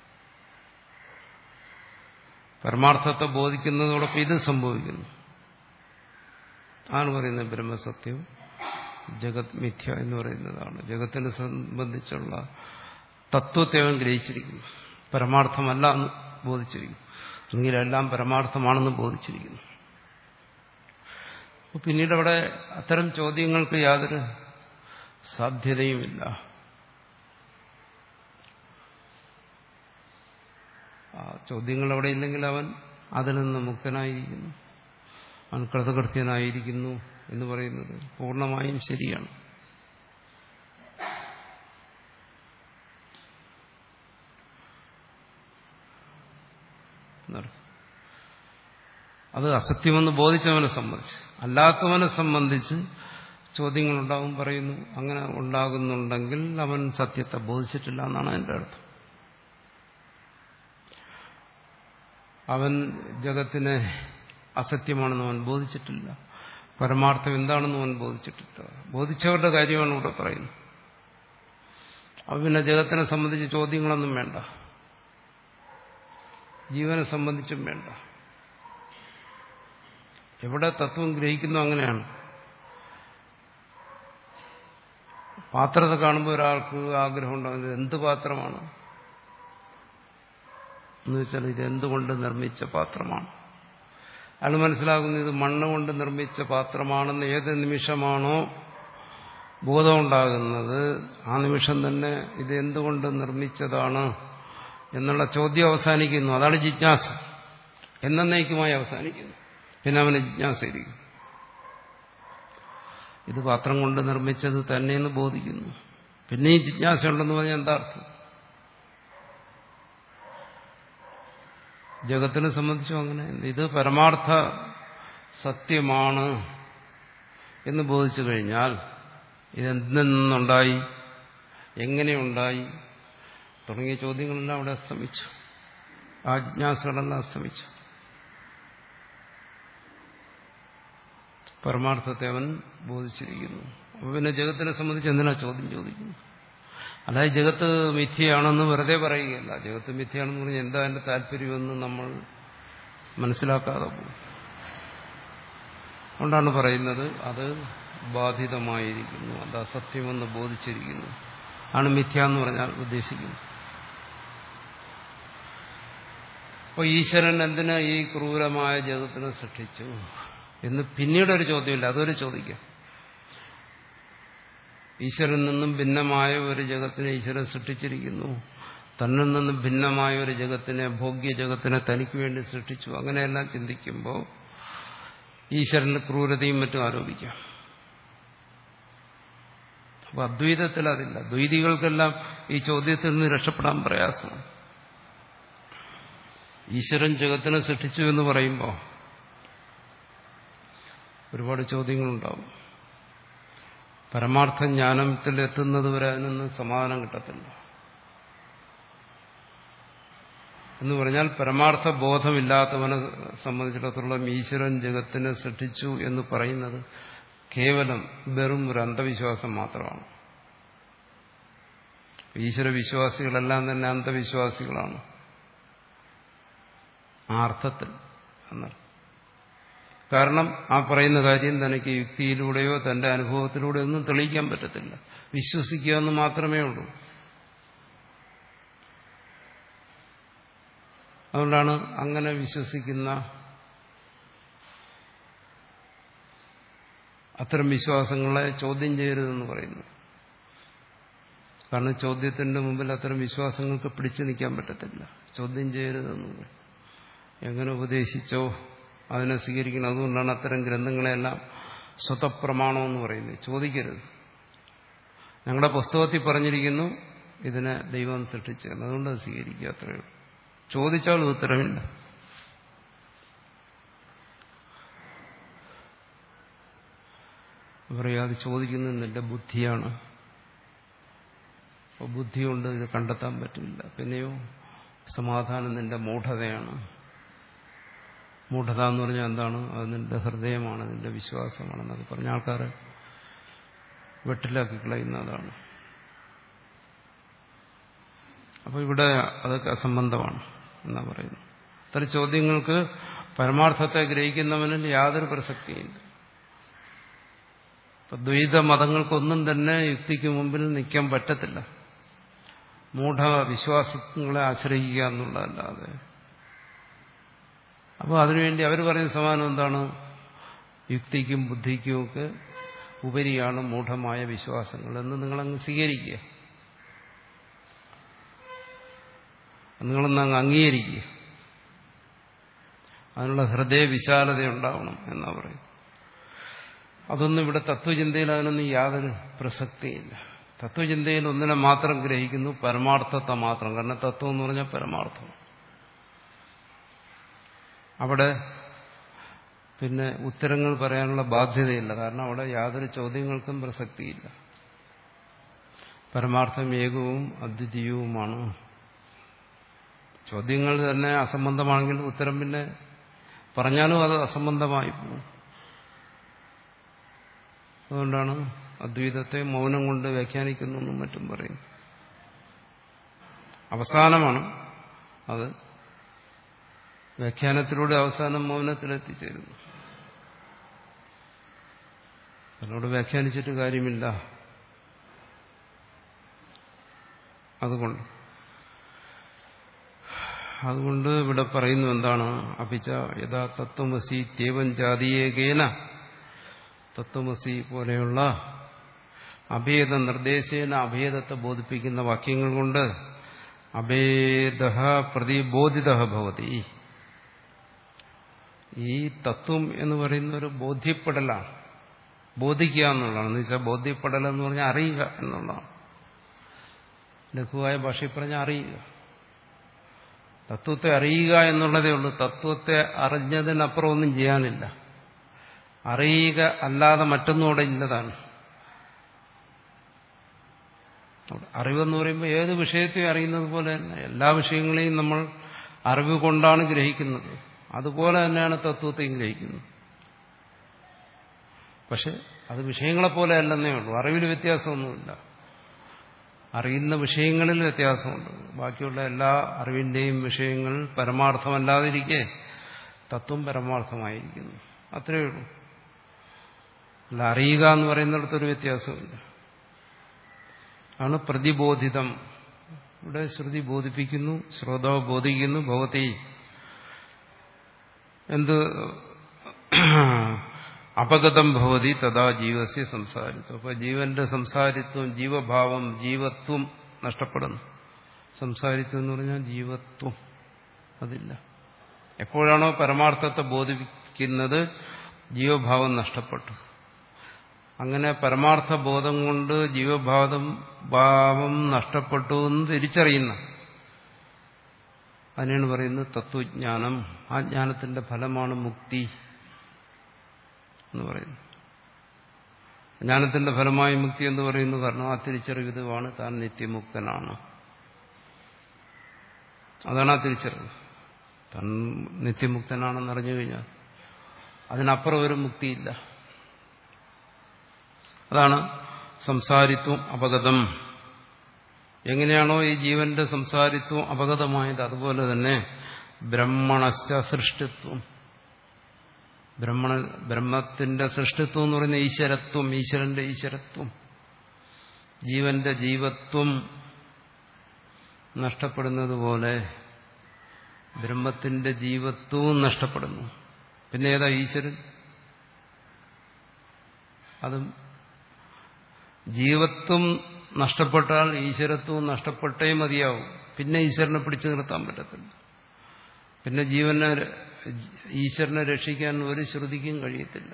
പരമാർത്ഥത്തെ ബോധിക്കുന്നതോടൊപ്പം ഇത് സംഭവിക്കുന്നു. ആണ് പറയുന്നത് ബ്രഹ്മസത്യം, ജഗത് മിഥ്യ എന്ന് പറയുന്നതാണ്. ജഗത്തിനെ സംബന്ധിച്ചുള്ള തത്വത്തെ അവൻ ഗ്രഹിച്ചിരിക്കുന്നു, പരമാർത്ഥമല്ല എന്ന് ബോധിച്ചിരിക്കുന്നു, അല്ലെങ്കിൽ എല്ലാം പരമാർത്ഥമാണെന്ന് ബോധിച്ചിരിക്കുന്നു. പിന്നീട് അവിടെ അത്തരം ചോദ്യങ്ങൾക്ക് യാതൊരു സാധ്യതയുമില്ല. ആ ചോദ്യങ്ങൾ അവിടെ ഇല്ലെങ്കിൽ അവൻ അതിൽ നിന്ന് മുക്തനായിരിക്കുന്നു, അവൻ കൃതകൃത്യനായിരിക്കുന്നു എന്ന് പറയുന്നത് പൂർണ്ണമായും ശരിയാണ്. അത് അസത്യമെന്ന് ബോധിച്ചവനെ സംബന്ധിച്ച്. അല്ലാത്തവനെ സംബന്ധിച്ച് ചോദ്യങ്ങളുണ്ടാവും, പറയുന്നു. അങ്ങനെ ഉണ്ടാകുന്നുണ്ടെങ്കിൽ അവൻ സത്യത്തെ ബോധിച്ചിട്ടില്ല എന്നാണ് എൻ്റെ അർത്ഥം. അവൻ ജഗത്തിനെ അസത്യമാണെന്ന് അവൻ ബോധിച്ചിട്ടില്ല, പരമാർത്ഥം എന്താണെന്ന് അവൻ ബോധിച്ചിട്ടില്ല. ബോധിച്ചവരുടെ കാര്യമാണ് ഇവിടെ പറയുന്നത്. അവൻ പിന്നെ ജഗത്തിനെ സംബന്ധിച്ച് ചോദ്യങ്ങളൊന്നും വേണ്ട, ജീവനെ സംബന്ധിച്ചും വേണ്ട. എവിടെ തത്വം ഗ്രഹിക്കുന്നു അങ്ങനെയാണ്. പാത്രത്തെ കാണുമ്പോൾ ഒരാൾക്ക് ആഗ്രഹം ഉണ്ടാകുന്നത് എന്ത് പാത്രമാണ് എന്ന് വെച്ചാൽ ഇത് എന്തുകൊണ്ട് നിർമ്മിച്ച പാത്രമാണ്. അയാൾ മനസ്സിലാക്കുന്നത് ഇത് മണ്ണ് കൊണ്ട് നിർമ്മിച്ച പാത്രമാണെന്ന് ഏത് നിമിഷമാണോ ബോധമുണ്ടാകുന്നത് ആ നിമിഷം തന്നെ ഇത് എന്തുകൊണ്ട് നിർമ്മിച്ചതാണ് എന്നുള്ള ചോദ്യം അവസാനിക്കുന്നു. അതാണ് ജിജ്ഞാസ, എന്നേക്കുമായി അവസാനിക്കുന്നു. പിന്നെ അവന് ജിജ്ഞാസയിരിക്കും. ഇത് പാത്രം കൊണ്ട് നിർമ്മിച്ചത് തന്നെയെന്ന് ബോധിക്കുന്നു. പിന്നെ ഈ ജിജ്ഞാസ ഉണ്ടെന്ന് പറഞ്ഞാൽ എന്താ അർത്ഥം? ജഗത്തിനെ സംബന്ധിച്ചും അങ്ങനെ ഇത് പരമാർത്ഥ സത്യമാണ് എന്ന് ബോധിച്ചു കഴിഞ്ഞാൽ ഇതെന്തിൽ നിന്നുണ്ടായി, എങ്ങനെയുണ്ടായി തുടങ്ങിയ ചോദ്യങ്ങളെല്ലാം അവിടെ അസ്തമിച്ചു, ആ ജിജ്ഞാസകളെല്ലാം അസ്തമിച്ചു. പരമാർത്ഥത്തെ അവൻ ബോധിച്ചിരിക്കുന്നു. അപ്പൊ പിന്നെ ജഗത്തിനെ സംബന്ധിച്ച് എന്തിനാ ചോദ്യം ചോദിക്കുന്നു? അതായത് ജഗത്ത് മിഥ്യയാണെന്ന് വെറുതെ പറയുകയല്ല. ജഗത്ത് മിഥ്യയാണെന്ന് പറഞ്ഞാൽ എന്താ അതിന്റെ താല്പര്യമെന്ന് നമ്മൾ മനസ്സിലാക്കാതെ പോകും. അതുകൊണ്ടാണ് പറയുന്നത് അത് ബാധിതമായിരിക്കുന്നു, അത് അസത്യമെന്ന് ബോധിച്ചിരിക്കുന്നു ആണ് മിഥ്യ എന്ന് പറഞ്ഞാൽ ഉദ്ദേശിക്കുന്നത്. അപ്പോൾ ഈശ്വരൻ എന്തിനാ ഈ ക്രൂരമായ ജഗത്തിനെ സൃഷ്ടിച്ചു എന്ന് പിന്നീടൊരു ചോദ്യമില്ല, അതൊരു ചോദിക്കാം. ഈശ്വരൻ നിന്നും ഭിന്നമായ ഒരു ജഗത്തിനെ ഈശ്വരൻ സൃഷ്ടിച്ചിരിക്കുന്നു, തന്നിൽ നിന്നും ഭിന്നമായ ഒരു ജഗത്തിനെ, ഭോഗ്യ ജഗത്തിനെ തനിക്ക് വേണ്ടി സൃഷ്ടിച്ചു. അങ്ങനെയെല്ലാം ചിന്തിക്കുമ്പോൾ ഈശ്വരന് ക്രൂരതയും മറ്റും ആരോപിക്കാം. അപ്പൊ അദ്വൈതത്തിൽ അതില്ല. ദ്വൈതികൾക്കെല്ലാം ഈ ചോദ്യത്തിൽ നിന്ന് രക്ഷപ്പെടാൻ പ്രയാസമാണ്. ഈശ്വരൻ ജഗത്തിനെ സൃഷ്ടിച്ചു എന്ന് പറയുമ്പോൾ ഒരുപാട് ചോദ്യങ്ങളുണ്ടാവും. പരമാർത്ഥ ജ്ഞാനത്തിൽ എത്തുന്നത് വരെ അതിനൊന്നും സമാധാനം കിട്ടത്തില്ല. എന്ന് പറഞ്ഞാൽ പരമാർത്ഥ ബോധമില്ലാത്തവനെ സംബന്ധിച്ചിടത്തോളം ഈശ്വരൻ ജഗത്തിനെ സൃഷ്ടിച്ചു എന്ന് പറയുന്നത് കേവലം വെറും ഒരു അന്ധവിശ്വാസം മാത്രമാണ്. ഈശ്വര വിശ്വാസികളെല്ലാം തന്നെ അന്ധവിശ്വാസികളാണ് ആ അർത്ഥത്തിൽ എന്നർത്ഥം. കാരണം ആ പറയുന്ന കാര്യം തനിക്ക് യുക്തിയിലൂടെയോ തന്റെ അനുഭവത്തിലൂടെയോ ഒന്നും തെളിയിക്കാൻ പറ്റത്തില്ല. വിശ്വസിക്കുക എന്ന് മാത്രമേ ഉള്ളൂ. അതുകൊണ്ടാണ് അങ്ങനെ വിശ്വസിക്കുന്ന അത്തരം വിശ്വാസങ്ങളെ ചോദ്യം ചെയ്യരുതെന്ന് പറയുന്നു. കാരണം ചോദ്യത്തിന്റെ മുമ്പിൽ അത്തരം വിശ്വാസങ്ങൾക്ക് പിടിച്ചു നിൽക്കാൻ പറ്റത്തില്ല. ചോദ്യം ചെയ്യരുതെന്ന് പറയും. എങ്ങനെ ഉപദേശിച്ചോ അതിനെ സ്വീകരിക്കണം. അതുകൊണ്ടാണ് അത്തരം ഗ്രന്ഥങ്ങളെല്ലാം സ്വതപ്രമാണമെന്ന് പറയുന്നത്. ചോദിക്കരുത്. ഞങ്ങളുടെ പുസ്തകത്തിൽ പറഞ്ഞിരിക്കുന്നു ഇതിനെ ദൈവം സൃഷ്ടിച്ചത്, അതുകൊണ്ട് അത് സ്വീകരിക്കുക, അത്രയേ ഉള്ളൂ. ചോദിച്ചാൽ ഉത്തരമില്ല. പറയാ അത് ചോദിക്കുന്നത് നിന്റെ ബുദ്ധിയാണ്. അപ്പോൾ ബുദ്ധി കൊണ്ട് ഇത് കണ്ടെത്താൻ പറ്റില്ല. പിന്നെയോ സമാധാനം നിന്റെ മൂഢതയാണ്. മൂഢത എന്ന് പറഞ്ഞാൽ എന്താണ്? അത് നിന്റെ ഹൃദയമാണ്, നിന്റെ വിശ്വാസമാണെന്നൊക്കെ പറഞ്ഞ ആൾക്കാരെ വെട്ടിലാക്കി കളയുന്നതാണ്. അപ്പോൾ ഇവിടെ അതൊക്കെ അസംബന്ധമാണ് എന്നാ പറയുന്നു. ഇത്തരം ചോദ്യങ്ങൾക്ക് പരമാർത്ഥത്തെ ഗ്രഹിക്കുന്നവനിൽ യാതൊരു പ്രസക്തിയില്ല. ദ്വൈത മതങ്ങൾക്കൊന്നും തന്നെ യുക്തിക്ക് മുമ്പിൽ നിൽക്കാൻ പറ്റത്തില്ല. മൂഢ വിശ്വാസങ്ങളെ ആശ്രയിക്കുക എന്നുള്ളതല്ലാതെ. അപ്പോൾ അതിനുവേണ്ടി അവർ പറയുന്ന സമാനം എന്താണ്? യുക്തിക്കും ബുദ്ധിക്കുമൊക്കെ ഉപരിയാണ് മൂഢമായ വിശ്വാസങ്ങൾ എന്ന് നിങ്ങളങ്ങ് സ്വീകരിക്കുക, നിങ്ങളൊന്ന് അങ്ങ് അംഗീകരിക്കുക. അതിനുള്ള ഹൃദയ വിശാലത ഉണ്ടാവണം എന്നാ പറയും. അതൊന്നും ഇവിടെ തത്വചിന്തയിൽ അതിനൊന്നും യാതൊരു പ്രസക്തിയില്ല. തത്വചിന്തയിൽ ഒന്നിനെ മാത്രം ഗ്രഹിക്കുന്നു, പരമാർത്ഥത്തെ മാത്രം. കാരണം തത്വം എന്ന് പറഞ്ഞാൽ പരമാർത്ഥം. അവിടെ പിന്നെ ഉത്തരങ്ങൾ പറയാനുള്ള ബാധ്യതയില്ല. കാരണം അവിടെ യാതൊരു ചോദ്യങ്ങൾക്കും പ്രസക്തിയില്ല. പരമാർത്ഥം ഏകവും അദ്വിതീയവുമാണ്. ചോദ്യങ്ങൾ തന്നെ അസംബന്ധമാണെങ്കിൽ ഉത്തരം പിന്നെ പറഞ്ഞാലും അത് അസംബന്ധമായി പോകും. അതുകൊണ്ടാണ് അദ്വൈതത്തെ മൗനം കൊണ്ട് വ്യാഖ്യാനിക്കുന്നു എന്നും മറ്റും പറയും. അവസാനമാണ് അത്. വ്യാഖ്യാനത്തിലൂടെ അവസാനം മൗനത്തിലെത്തിച്ചേരുന്നു. അതിനോട് വ്യാഖ്യാനിച്ചിട്ട് കാര്യമില്ല. അതുകൊണ്ട് അതുകൊണ്ട് ഇവിടെ പറയുന്നു എന്താണ്? അപിച്ച യഥാ തത്വമസി ത്യേവം ജാതീയേകേന, തത്വമസി പോലെയുള്ള അഭേദ നിർദ്ദേശേന അഭേദത്തെ ബോധിപ്പിക്കുന്ന വാക്യങ്ങൾ കൊണ്ട് അഭേദ പ്രതിബോധിത ഭവതി. ഈ തത്വം എന്ന് പറയുന്ന ഒരു ബോധ്യപ്പെടലാണ്. ബോധിക്കുക എന്നുള്ളതാണ്. എന്ന് വെച്ചാൽ ബോധ്യപ്പെടൽ എന്ന് പറഞ്ഞാൽ അറിയുക എന്നുള്ളതാണ്. ലഘുവായ ഭാഷയിൽ പറഞ്ഞാൽ അറിയുക. തത്വത്തെ അറിയുക എന്നുള്ളതേ ഉള്ളൂ. തത്വത്തെ അറിഞ്ഞതിനപ്പുറം ഒന്നും ചെയ്യാനില്ല. അറിയുക അല്ലാതെ മറ്റൊന്നും അവിടെ ഇല്ലതാണ്. അറിവെന്ന് പറയുമ്പോൾ ഏത് വിഷയത്തെയും അറിയുന്നത് പോലെ തന്നെ എല്ലാ വിഷയങ്ങളെയും നമ്മൾ അറിവ് കൊണ്ടാണ് ഗ്രഹിക്കുന്നത്. അതുപോലെ തന്നെയാണ് തത്വത്തെയും ഗ്രഹിക്കുന്നത്. പക്ഷെ അത് വിഷയങ്ങളെപ്പോലെ അല്ലെന്നേ ഉള്ളൂ. അറിവിൽ വ്യത്യാസമൊന്നുമില്ല. അറിയുന്ന വിഷയങ്ങളിൽ വ്യത്യാസമുണ്ട്. ബാക്കിയുള്ള എല്ലാ അറിവിന്റെയും വിഷയങ്ങൾ പരമാർത്ഥമല്ലാതിരിക്കെ തത്വം പരമാർത്ഥമായിരിക്കുന്നു. അത്രയേ ഉള്ളൂ. അല്ല അറിയുക എന്ന് പറയുന്നിടത്തൊരു വ്യത്യാസമില്ല. ആണ് പ്രതിബോധിതം. ഇവിടെ ശ്രുതി ബോധിപ്പിക്കുന്നു, ശ്രോതാവ് ബോധിക്കുന്നു. ഭവതി എന്ത് അപഗതം ഭവതി തഥാ ജീവസ്യ സംസാരിത്വം. അപ്പൊ ജീവന്റെ സംസാരിത്വം, ജീവഭാവം, ജീവത്വം നഷ്ടപ്പെടുന്നു. സംസാരിത്വം എന്ന് പറഞ്ഞാൽ ജീവത്വം അതില്ല. എപ്പോഴാണോ പരമാർത്ഥത്തെ ബോധിപ്പിക്കുന്നത് ജീവഭാവം നഷ്ടപ്പെട്ടു. അങ്ങനെ പരമാർത്ഥ ബോധം കൊണ്ട് ജീവഭാവം ഭാവം നഷ്ടപ്പെട്ടു എന്ന് തിരിച്ചറിയുന്ന അതിനാണ് പറയുന്നത് തത്വജ്ഞാനം. ആ ജ്ഞാനത്തിന്റെ ഫലമാണ് മുക്തി എന്ന് പറയുന്നു. ജ്ഞാനത്തിന്റെ ഫലമായി മുക്തി എന്ന് പറയുന്നു. കാരണം ആ തിരിച്ചറിവിതുവാണ് താൻ നിത്യമുക്തനാണ്. അതാണ് ആ തിരിച്ചറിവ്. താൻ നിത്യമുക്തനാണെന്ന് അറിഞ്ഞു കഴിഞ്ഞാൽ അതിനപ്പുറം ഒരു മുക്തിയില്ല. അതാണ് സംസാരിത്വം അപഗതം. എങ്ങനെയാണോ ഈ ജീവന്റെ സംസാരിത്വം അപഗതമായത് അതുപോലെ തന്നെ ബ്രഹ്മണശ്ച സൃഷ്ടിത്വം, ബ്രഹ്മണ ബ്രഹ്മത്തിന്റെ സൃഷ്ടിത്വം എന്ന് പറയുന്ന ഈശ്വരത്വം, ഈശ്വരന്റെ ഈശ്വരത്വം, ജീവന്റെ ജീവത്വം നഷ്ടപ്പെടുന്നത് പോലെ ബ്രഹ്മത്തിന്റെ ജീവത്വവും നഷ്ടപ്പെടുന്നു. പിന്നെ ഏതാ ഈശ്വരൻ? അതും ജീവത്വം നഷ്ടപ്പെട്ടാൽ ഈശ്വരത്വം നഷ്ടപ്പെട്ടേ മതിയാവും. പിന്നെ ഈശ്വരനെ പിടിച്ചു നിർത്താൻ പറ്റത്തില്ല. പിന്നെ ജീവനെ ഈശ്വരനെ രക്ഷിക്കാൻ ഒരു ശ്രുതിക്കും കഴിയത്തില്ല.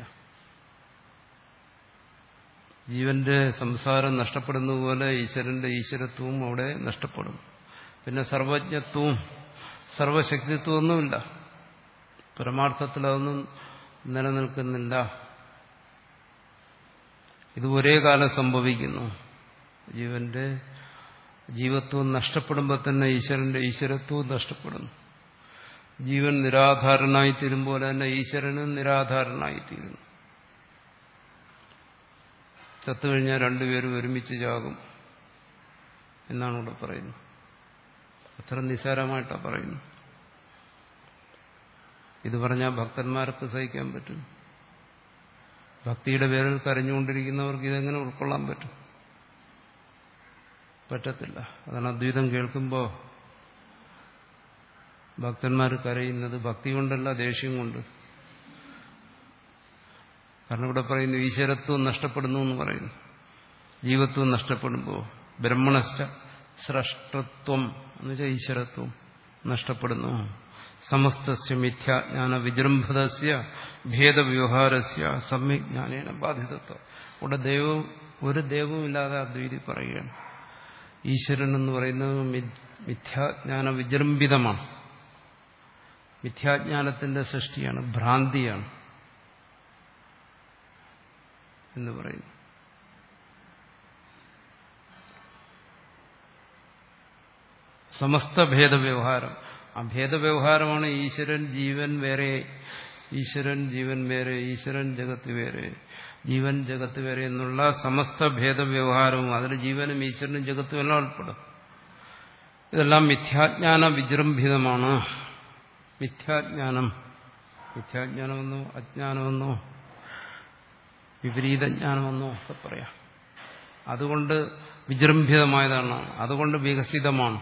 ജീവന്റെ സംസാരം നഷ്ടപ്പെടുന്ന പോലെ ഈശ്വരന്റെ ഈശ്വരത്വവും അവിടെ നഷ്ടപ്പെടും. പിന്നെ സർവജ്ഞത്വവും സർവശക്തിത്വം ഒന്നുമില്ല. പരമാർത്ഥത്തിൽ അതൊന്നും നിലനിൽക്കുന്നില്ല. ഇത് ഒരേ കാലം സംഭവിക്കുന്നു. ജീവന്റെ ജീവത്വം നഷ്ടപ്പെടുമ്പോൾ തന്നെ ഈശ്വരന്റെ ഈശ്വരത്വവും നഷ്ടപ്പെടുന്നു. ജീവൻ നിരാധാരനായി തീരുമ്പോൾ തന്നെ ഈശ്വരനും നിരാധാരനായി തീരുന്നു. ചത്തുകഴിഞ്ഞാൽ രണ്ടുപേരും ഒരുമിച്ച് ചാകും എന്നാണ് ഇവിടെ പറയുന്നത്. അത്ര നിസ്സാരമായിട്ടാണ് പറയുന്നത്. ഇത് പറഞ്ഞാൽ ഭക്തന്മാർക്ക് സഹിക്കാൻ പറ്റും. ഭക്തിയുടെ പേരിൽ കരഞ്ഞുകൊണ്ടിരിക്കുന്നവർക്ക് ഇതെങ്ങനെ ഉൾക്കൊള്ളാൻ പറ്റും? പറ്റത്തില്ല. അതാണ് അദ്വൈതം കേൾക്കുമ്പോൾ ഭക്തന്മാർ കരയുന്നത് ഭക്തി കൊണ്ടല്ല, ദേഷ്യം കൊണ്ട്. കാരണം ഇവിടെ പറയുന്നു ഈശ്വരത്വം നഷ്ടപ്പെടുന്നു എന്ന് പറയുന്നു. ജീവത്വം നഷ്ടപ്പെടുമ്പോൾ ബ്രഹ്മണശ്ച സ്രഷ്ടത്വം എന്ന് വെച്ചാൽ ഈശ്വരത്വം നഷ്ടപ്പെടുന്നു. സമസ്തസ്യ മിഥ്യാജ്ഞാന വിജൃംഭതസ്യ ഭേദവ്യവഹാരസ്യ സമ്യജ്ഞാനേന ബാധിതത്വം. ഇവിടെ ദൈവവും ഒരു ദൈവവും ഇല്ലാതെ അദ്വൈതി പറയുകയാണ്. ഈശ്വരൻ എന്ന് പറയുന്നത് മിഥ്യാജ്ഞാന വിജൃംഭിതമാണ്. മിഥ്യാജ്ഞാനത്തിന്റെ സൃഷ്ടിയാണ്, ഭ്രാന്തിയാണ് എന്ന് പറയുന്നു. സമസ്ത ഭേദവ്യവഹാരം, ആ ഭേദവ്യവഹാരമാണ് ഈശ്വരൻ ജീവൻ വേറെ, ഈശ്വരൻ ജീവൻ വേറെ, ഈശ്വരൻ ജഗത്ത് വേറെ, ജീവൻ ജഗത്ത് വേറെ എന്നുള്ള സമസ്ത ഭേദവ്യവഹാരവും അതിൽ ജീവനും ഈശ്വരനും ജഗത്തും എല്ലാം ഉൾപ്പെടും. ഇതെല്ലാം മിഥ്യാജ്ഞാന വിജൃംഭിതമാണ്. മിഥ്യാജ്ഞാനം, മിഥ്യാജ്ഞാനമെന്നോ അജ്ഞാനമെന്നോ വിപരീതജ്ഞാനമെന്നോ ഒക്കെ പറയാം. അതുകൊണ്ട് വിജൃംഭിതമായതാണ്, അതുകൊണ്ട് വികസിതമാണ്.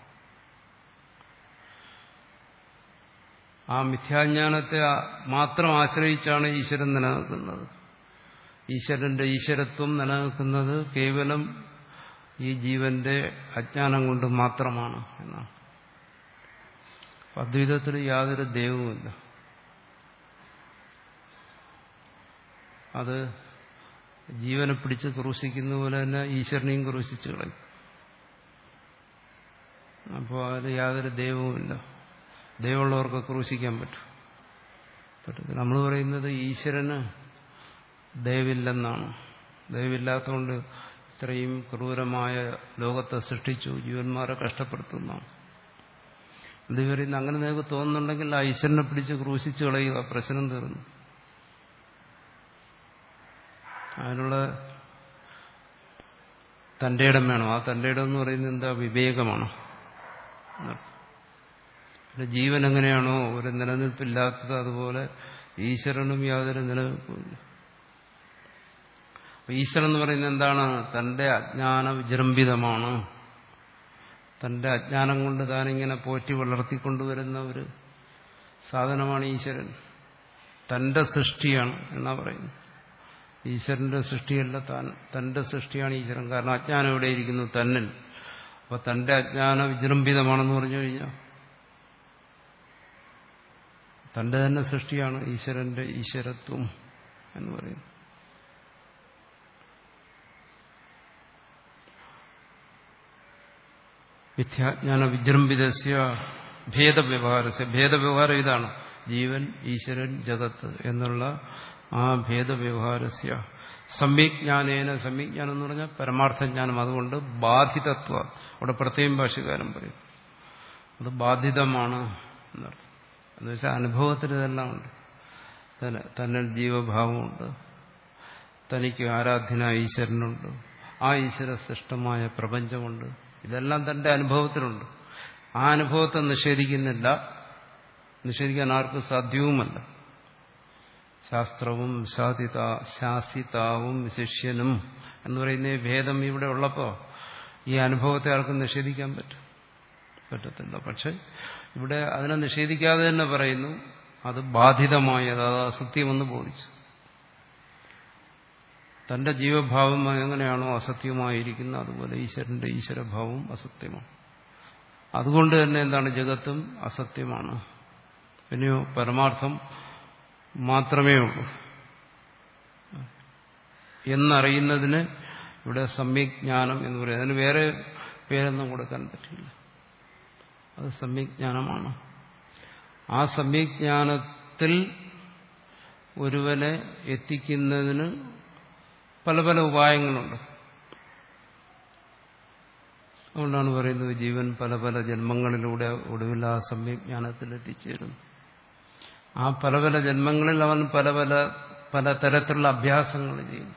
ആ മിഥ്യാജ്ഞാനത്തെ മാത്രം ആശ്രയിച്ചാണ് ഈശ്വരൻ നിലനിൽക്കുന്നത്. ഈശ്വരന്റെ ഈശ്വരത്വം നിലനിൽക്കുന്നത് കേവലം ഈ ജീവന്റെ അജ്ഞാനം കൊണ്ട് മാത്രമാണ് എന്നാണ്. അദ്വൈതത്തിൽ യാതൊരു ദൈവവുമില്ല. അത് ജീവനെ പിടിച്ച് ക്രൂശിക്കുന്ന പോലെ തന്നെ ഈശ്വരനെയും ക്രൂശിച്ചു കളയും. അപ്പോൾ അതിൽ യാതൊരു ദൈവവുമില്ല. ദൈവമുള്ളവർക്ക് ക്രൂശിക്കാൻ പറ്റും പറ്റത്തില്ല. നമ്മൾ പറയുന്നത് ഈശ്വരന് ദയവില്ലെന്നാണ്. ദയവില്ലാത്തതുകൊണ്ട് ഇത്രയും ക്രൂരമായ ലോകത്തെ സൃഷ്ടിച്ചു, ജീവന്മാരെ കഷ്ടപ്പെടുത്തുന്നതാണ്. ഇത് പറയുന്നത് അങ്ങനെ നിങ്ങൾക്ക് തോന്നുന്നുണ്ടെങ്കിൽ ആ ഈശ്വരനെ പിടിച്ച് ക്രൂശിച്ചു കളയുക, പ്രശ്നം തീർന്നു. അതിനുള്ള തന്റെ ഇടം വേണം. ആ തന്റെ ഇടം എന്ന് പറയുന്നത് എന്താ? വിവേകമാണ്. ജീവൻ എങ്ങനെയാണോ ഒരു നിലനിൽപ്പില്ലാത്തത്, അതുപോലെ ഈശ്വരനും യാതൊരു നിലനിൽപ്പില്ല. ഈശ്വരൻ എന്ന് പറയുന്നത് എന്താണ്? തന്റെ അജ്ഞാന വിജൃംഭിതമാണ്. തന്റെ അജ്ഞാനം കൊണ്ട് താനിങ്ങനെ പോറ്റി വളർത്തിക്കൊണ്ടുവരുന്ന ഒരു സാധനമാണ് ഈശ്വരൻ. തന്റെ സൃഷ്ടിയാണ് എന്നാ പറയുന്നത്. ഈശ്വരന്റെ സൃഷ്ടിയല്ല, താൻ തന്റെ സൃഷ്ടിയാണ് ഈശ്വരൻ. കാരണം അജ്ഞാനം എവിടെയിരിക്കുന്നു? തന്നിൽ. അപ്പൊ തന്റെ അജ്ഞാന വിജൃംഭിതമാണെന്ന് പറഞ്ഞു കഴിഞ്ഞാൽ തന്റെ തന്നെ സൃഷ്ടിയാണ് ഈശ്വരന്റെ ഈശ്വരത്വം എന്ന് പറയുന്നു. മിഥ്യാജ്ഞാന വിജൃംഭിതസ്യ ഭേദവ്യവഹാരസ്യ, ഭേദവ്യവഹാരം ഇതാണ്. ജീവൻ, ഈശ്വരൻ, ജഗത്ത് എന്നുള്ള ആ ഭേദവ്യവഹാരസ്യ സമ്യജ്ഞാനേന, സമ്യജ്ഞാനം എന്ന് പറഞ്ഞാൽ പരമാർത്ഥജ്ഞാനം. അതുകൊണ്ട് ബാധിതത്വ, അവിടെ പ്രത്യേകം ഭാഷ്യകാരൻ പറയും അത് ബാധിതമാണ് എന്നർത്ഥം. എന്നുവെച്ചാൽ അനുഭവത്തിൽ ഇതെല്ലാം ഉണ്ട്. തന്നിൽ ജീവഭാവമുണ്ട്, തനിക്ക് ആരാധ്യനായ ഈശ്വരനുണ്ട്, ആ ഈശ്വര സൃഷ്ടമായ പ്രപഞ്ചമുണ്ട്. ഇതെല്ലാം തന്റെ അനുഭവത്തിലുണ്ട്. ആ അനുഭവത്തെ നിഷേധിക്കുന്നില്ല, നിഷേധിക്കാൻ ആർക്കും സാധ്യവുമല്ല. ശാസ്ത്രവും ശാസിത ശാസിതാവും ശിഷ്യനും എന്ന് പറയുന്ന ഭേദം ഇവിടെ ഉള്ളപ്പോൾ ഈ അനുഭവത്തെ ആർക്കും നിഷേധിക്കാൻ പറ്റും പറ്റത്തില്ല. പക്ഷെ ഇവിടെ അതിനെ നിഷേധിക്കാതെ തന്നെ പറയുന്നു അത് ബാധിതമായത്, അത് അസത്യമെന്ന് ബോധിച്ചു. തന്റെ ജീവഭാവം എങ്ങനെയാണോ അസത്യമായിരിക്കുന്നത് അതുപോലെ ഈശ്വരന്റെ ഈശ്വരഭാവം അസത്യമാണ്. അതുകൊണ്ട് തന്നെ എന്താണ്, ജഗത്തും അസത്യമാണ്. പിന്നെയോ പരമാർത്ഥം മാത്രമേ ഉള്ളൂ എന്നറിയുന്നതിന് ഇവിടെ സമ്യജ്ഞാനം എന്ന് പറയും. അതിന് വേറെ പേരൊന്നും കൊടുക്കാൻ പറ്റില്ല. അത് സമ്യജ്ഞാനമാണ്. ആ സമ്യജ്ഞാനത്തിൽ ഒരുവനെ എത്തിക്കുന്നതിന് പല പല ഉപായങ്ങളുണ്ട്. അതുകൊണ്ടാണ് പറയുന്നത് ജീവൻ പല പല ജന്മങ്ങളിലൂടെ ഒടുവിൽ ആ സമ്യജ്ഞാനത്തിൽ എത്തിച്ചേരുന്നു. ആ പല പല ജന്മങ്ങളിൽ അവൻ പല പല പല തരത്തിലുള്ള അഭ്യാസങ്ങൾ ചെയ്യുന്നു.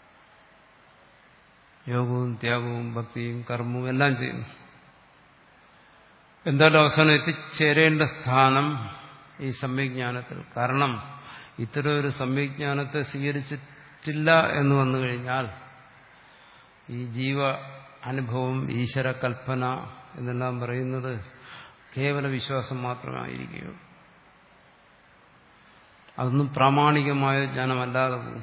യോഗവും ത്യാഗവും ഭക്തിയും കർമ്മവും എല്ലാം ചെയ്യുന്നു. എന്തായാലും അവസാനം എത്തിച്ചേരേണ്ട സ്ഥാനം ഈ സമ്യജ്ഞാനത്തിൽ. കാരണം ഇത്തരം ഒരു സമ്യജ്ഞാനത്തെ സ്വീകരിച്ചിട്ടില്ല എന്ന് വന്നു കഴിഞ്ഞാൽ ഈ ജീവ അനുഭവം, ഈശ്വര കൽപ്പന എന്നെല്ലാം പറയുന്നത് കേവല വിശ്വാസം മാത്രമായിരിക്കുകയുള്ളൂ. അതൊന്നും പ്രാമാണികമായ ജ്ഞാനമല്ലാതെ പോകും.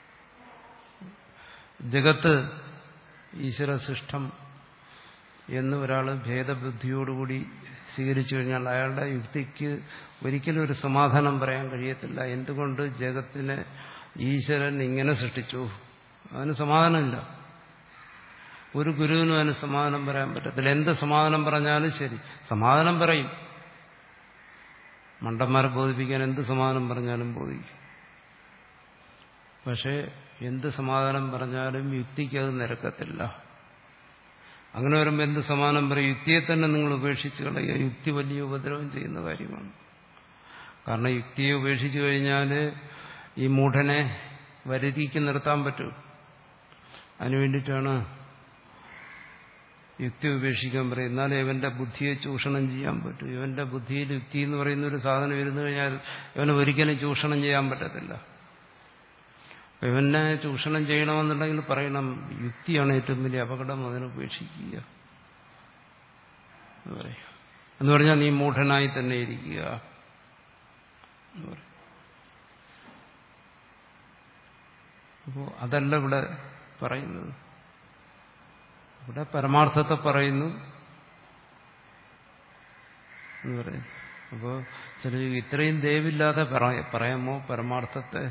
ജഗത്ത് ഈശ്വര സൃഷ്ടം എന്ന് ഒരാൾ ഭേദബുദ്ധിയോടുകൂടി സ്വീകരിച്ചു കഴിഞ്ഞാൽ അയാളുടെ യുക്തിക്ക് ഒരിക്കലും ഒരു സമാധാനം പറയാൻ കഴിയത്തില്ല. എന്തുകൊണ്ട് ജഗത്തിനെ ഈശ്വരൻ ഇങ്ങനെ സൃഷ്ടിച്ചു? അതിന് സമാധാനമില്ല. ഒരു ഗുരുവിനും അതിന് സമാധാനം പറയാൻ പറ്റത്തില്ല. എന്ത് സമാധാനം പറഞ്ഞാലും ശരി, സമാധാനം പറയും. മണ്ടന്മാരെ ബോധിപ്പിക്കാൻ എന്ത് സമാധാനം പറഞ്ഞാലും ബോധിക്കും. പക്ഷെ എന്ത് സമാധാനം പറഞ്ഞാലും യുക്തിക്ക് അത് നിരക്കത്തില്ല. അങ്ങനെ വരുമ്പോൾ എന്ത് സമാധാനം പറയും? യുക്തിയെ തന്നെ നിങ്ങൾ ഉപേക്ഷിച്ച് കളയുക. യുക്തി വലിയ ഉപദ്രവം ചെയ്യുന്ന കാര്യമാണ്. കാരണം യുക്തിയെ ഉപേക്ഷിച്ചു കഴിഞ്ഞാൽ ഈ മൂഢനെ വരുതിക്ക് നിർത്താൻ പറ്റും. അതിനുവേണ്ടിയിട്ടാണ് യുക്തി ഉപേക്ഷിക്കാൻ പറയും. എന്നാലേ ഇവന്റെ ബുദ്ധിയെ ചൂഷണം ചെയ്യാൻ പറ്റും. ഇവന്റെ ബുദ്ധിയിൽ യുക്തി എന്ന് പറയുന്ന ഒരു സാധനം ഇരുന്നു കഴിഞ്ഞാൽ ഇവനെ ഒരിക്കലും ചൂഷണം ചെയ്യാൻ പറ്റത്തില്ല. ഇവനെ ചൂഷണം ചെയ്യണമെന്നുണ്ടെങ്കിൽ പറയണം യുക്തിയാണ് ഏറ്റവും വലിയ അപകടം, അതിനെ ഉപേക്ഷിക്കുക എന്ന് പറഞ്ഞാൽ നീ മൂഢനായി തന്നെ ഇരിക്കുക. അപ്പോ അതല്ല ഇവിടെ പറയുന്നത്. ഇവിടെ പരമാർത്ഥത്തെ പറയുന്നു എന്ന് പറയും. അപ്പോൾ ചില ഇത്രയും ദയവില്ലാതെ പറയാമോ പരമാർത്ഥത്തെ?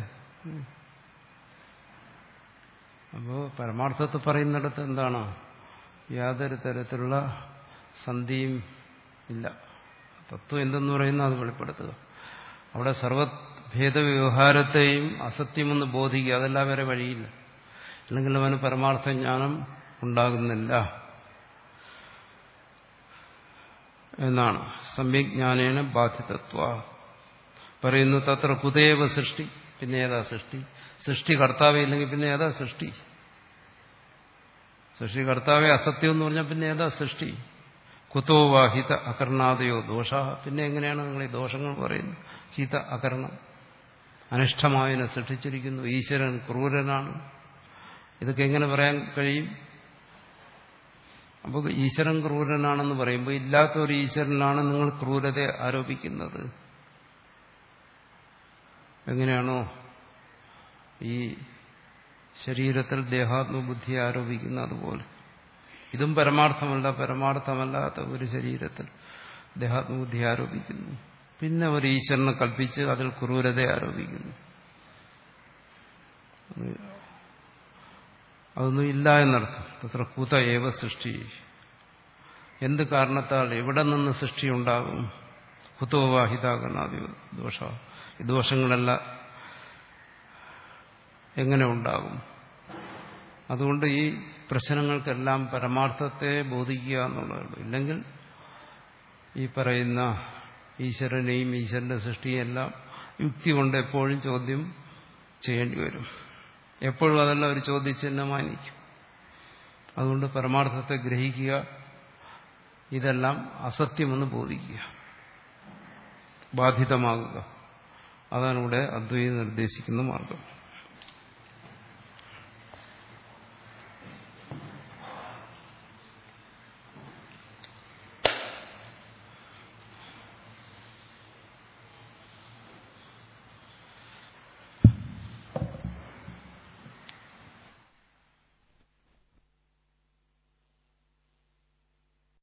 അപ്പോൾ പരമാർത്ഥത്തെ പറയുന്നിടത്ത് എന്താണ്? യാതൊരു തരത്തിലുള്ള സന്ധിയും ഇല്ല. തത്വം എന്തെന്ന് പറയുന്നത് അത് വെളിപ്പെടുത്തുക. അവിടെ സർവഭേദ വ്യവഹാരത്തെയും അസത്യമെന്ന് ബോധിക്കുക. അതെല്ലാം വേറെ വഴിയില്ല. അല്ലെങ്കിൽ അവന് പരമാർത്ഥ ജ്ഞാനം ഉണ്ടാകുന്നില്ല എന്നാണ്. സമ്യജ്ഞാനേന ബാധിതത്വ പറയുന്നു. തത്ര കുതേവ സൃഷ്ടി, പിന്നെ ഏതാ സൃഷ്ടി? സൃഷ്ടി കർത്താവേ ഇല്ലെങ്കിൽ പിന്നെ ഏതാ സൃഷ്ടി? സൃഷ്ടി കർത്താവേ അസത്യം എന്ന് പറഞ്ഞാൽ പിന്നെ ഏതാ സൃഷ്ടി? കുതോ വാ ഹിത അകർണാദയോ ദോഷ, പിന്നെ എങ്ങനെയാണ് നിങ്ങൾ ഈ ദോഷങ്ങൾ പറയുന്നത്? ഹിത അകരണം, അനിഷ്ടമായതിനെ സൃഷ്ടിച്ചിരിക്കുന്നു. ഈശ്വരൻ ക്രൂരനാണ്. ഇതൊക്കെ എങ്ങനെ പറയാൻ കഴിയും? അപ്പോൾ ഈശ്വരൻ ക്രൂരനാണെന്ന് പറയുമ്പോൾ ഇല്ലാത്ത ഒരു ഈശ്വരനാണ് നിങ്ങൾ ക്രൂരത ആരോപിക്കുന്നത്. എങ്ങനെയാണോ ഈ ശരീരത്തിൽ ദേഹാത്മബുദ്ധി ആരോപിക്കുന്ന അതുപോലെ ഇതും പരമാർത്ഥമല്ല. പരമാർത്ഥമല്ലാത്ത ഒരു ശരീരത്തിൽ ദേഹാത്മബുദ്ധി ആരോപിക്കുന്നു. പിന്നെ ഒരു ഈശ്വരനെ കൽപ്പിച്ച് അതിൽ ക്രൂരത ആരോപിക്കുന്നു. അതൊന്നും ഇല്ല എന്നർത്ഥം. തത്ര കുത ഏവ സൃഷ്ടി, എന്ത് കാരണത്താൽ എവിടെ നിന്ന് സൃഷ്ടി ഉണ്ടാകും? കുതോ വാഹിതാകനാദി ദോഷ, ഈ ദോഷങ്ങളെല്ലാം എങ്ങനെ ഉണ്ടാകും? അതുകൊണ്ട് ഈ പ്രശ്നങ്ങൾക്കെല്ലാം പരമാർത്ഥത്തെ ബോധിക്കുക എന്നുള്ളതാണ്. ഇല്ലെങ്കിൽ ഈ പറയുന്ന ഈശ്വരനെയും ഈശ്വരന്റെ സൃഷ്ടിയെല്ലാം യുക്തി കൊണ്ട് എപ്പോഴും ചോദ്യം ചെയ്യേണ്ടി വരും. എപ്പോഴും അതെല്ലാം അവർ ചോദിച്ച് തന്നെ മാനിക്കും. അതുകൊണ്ട് പരമാർത്ഥത്തെ ഗ്രഹിക്കുക, ഇതെല്ലാം അസത്യമെന്ന് ബോധിക്കുക, ബാധിതമാകുക. അതാണ് ഇവിടെ അദ്വൈതം നിർദ്ദേശിക്കുന്ന മാർഗം.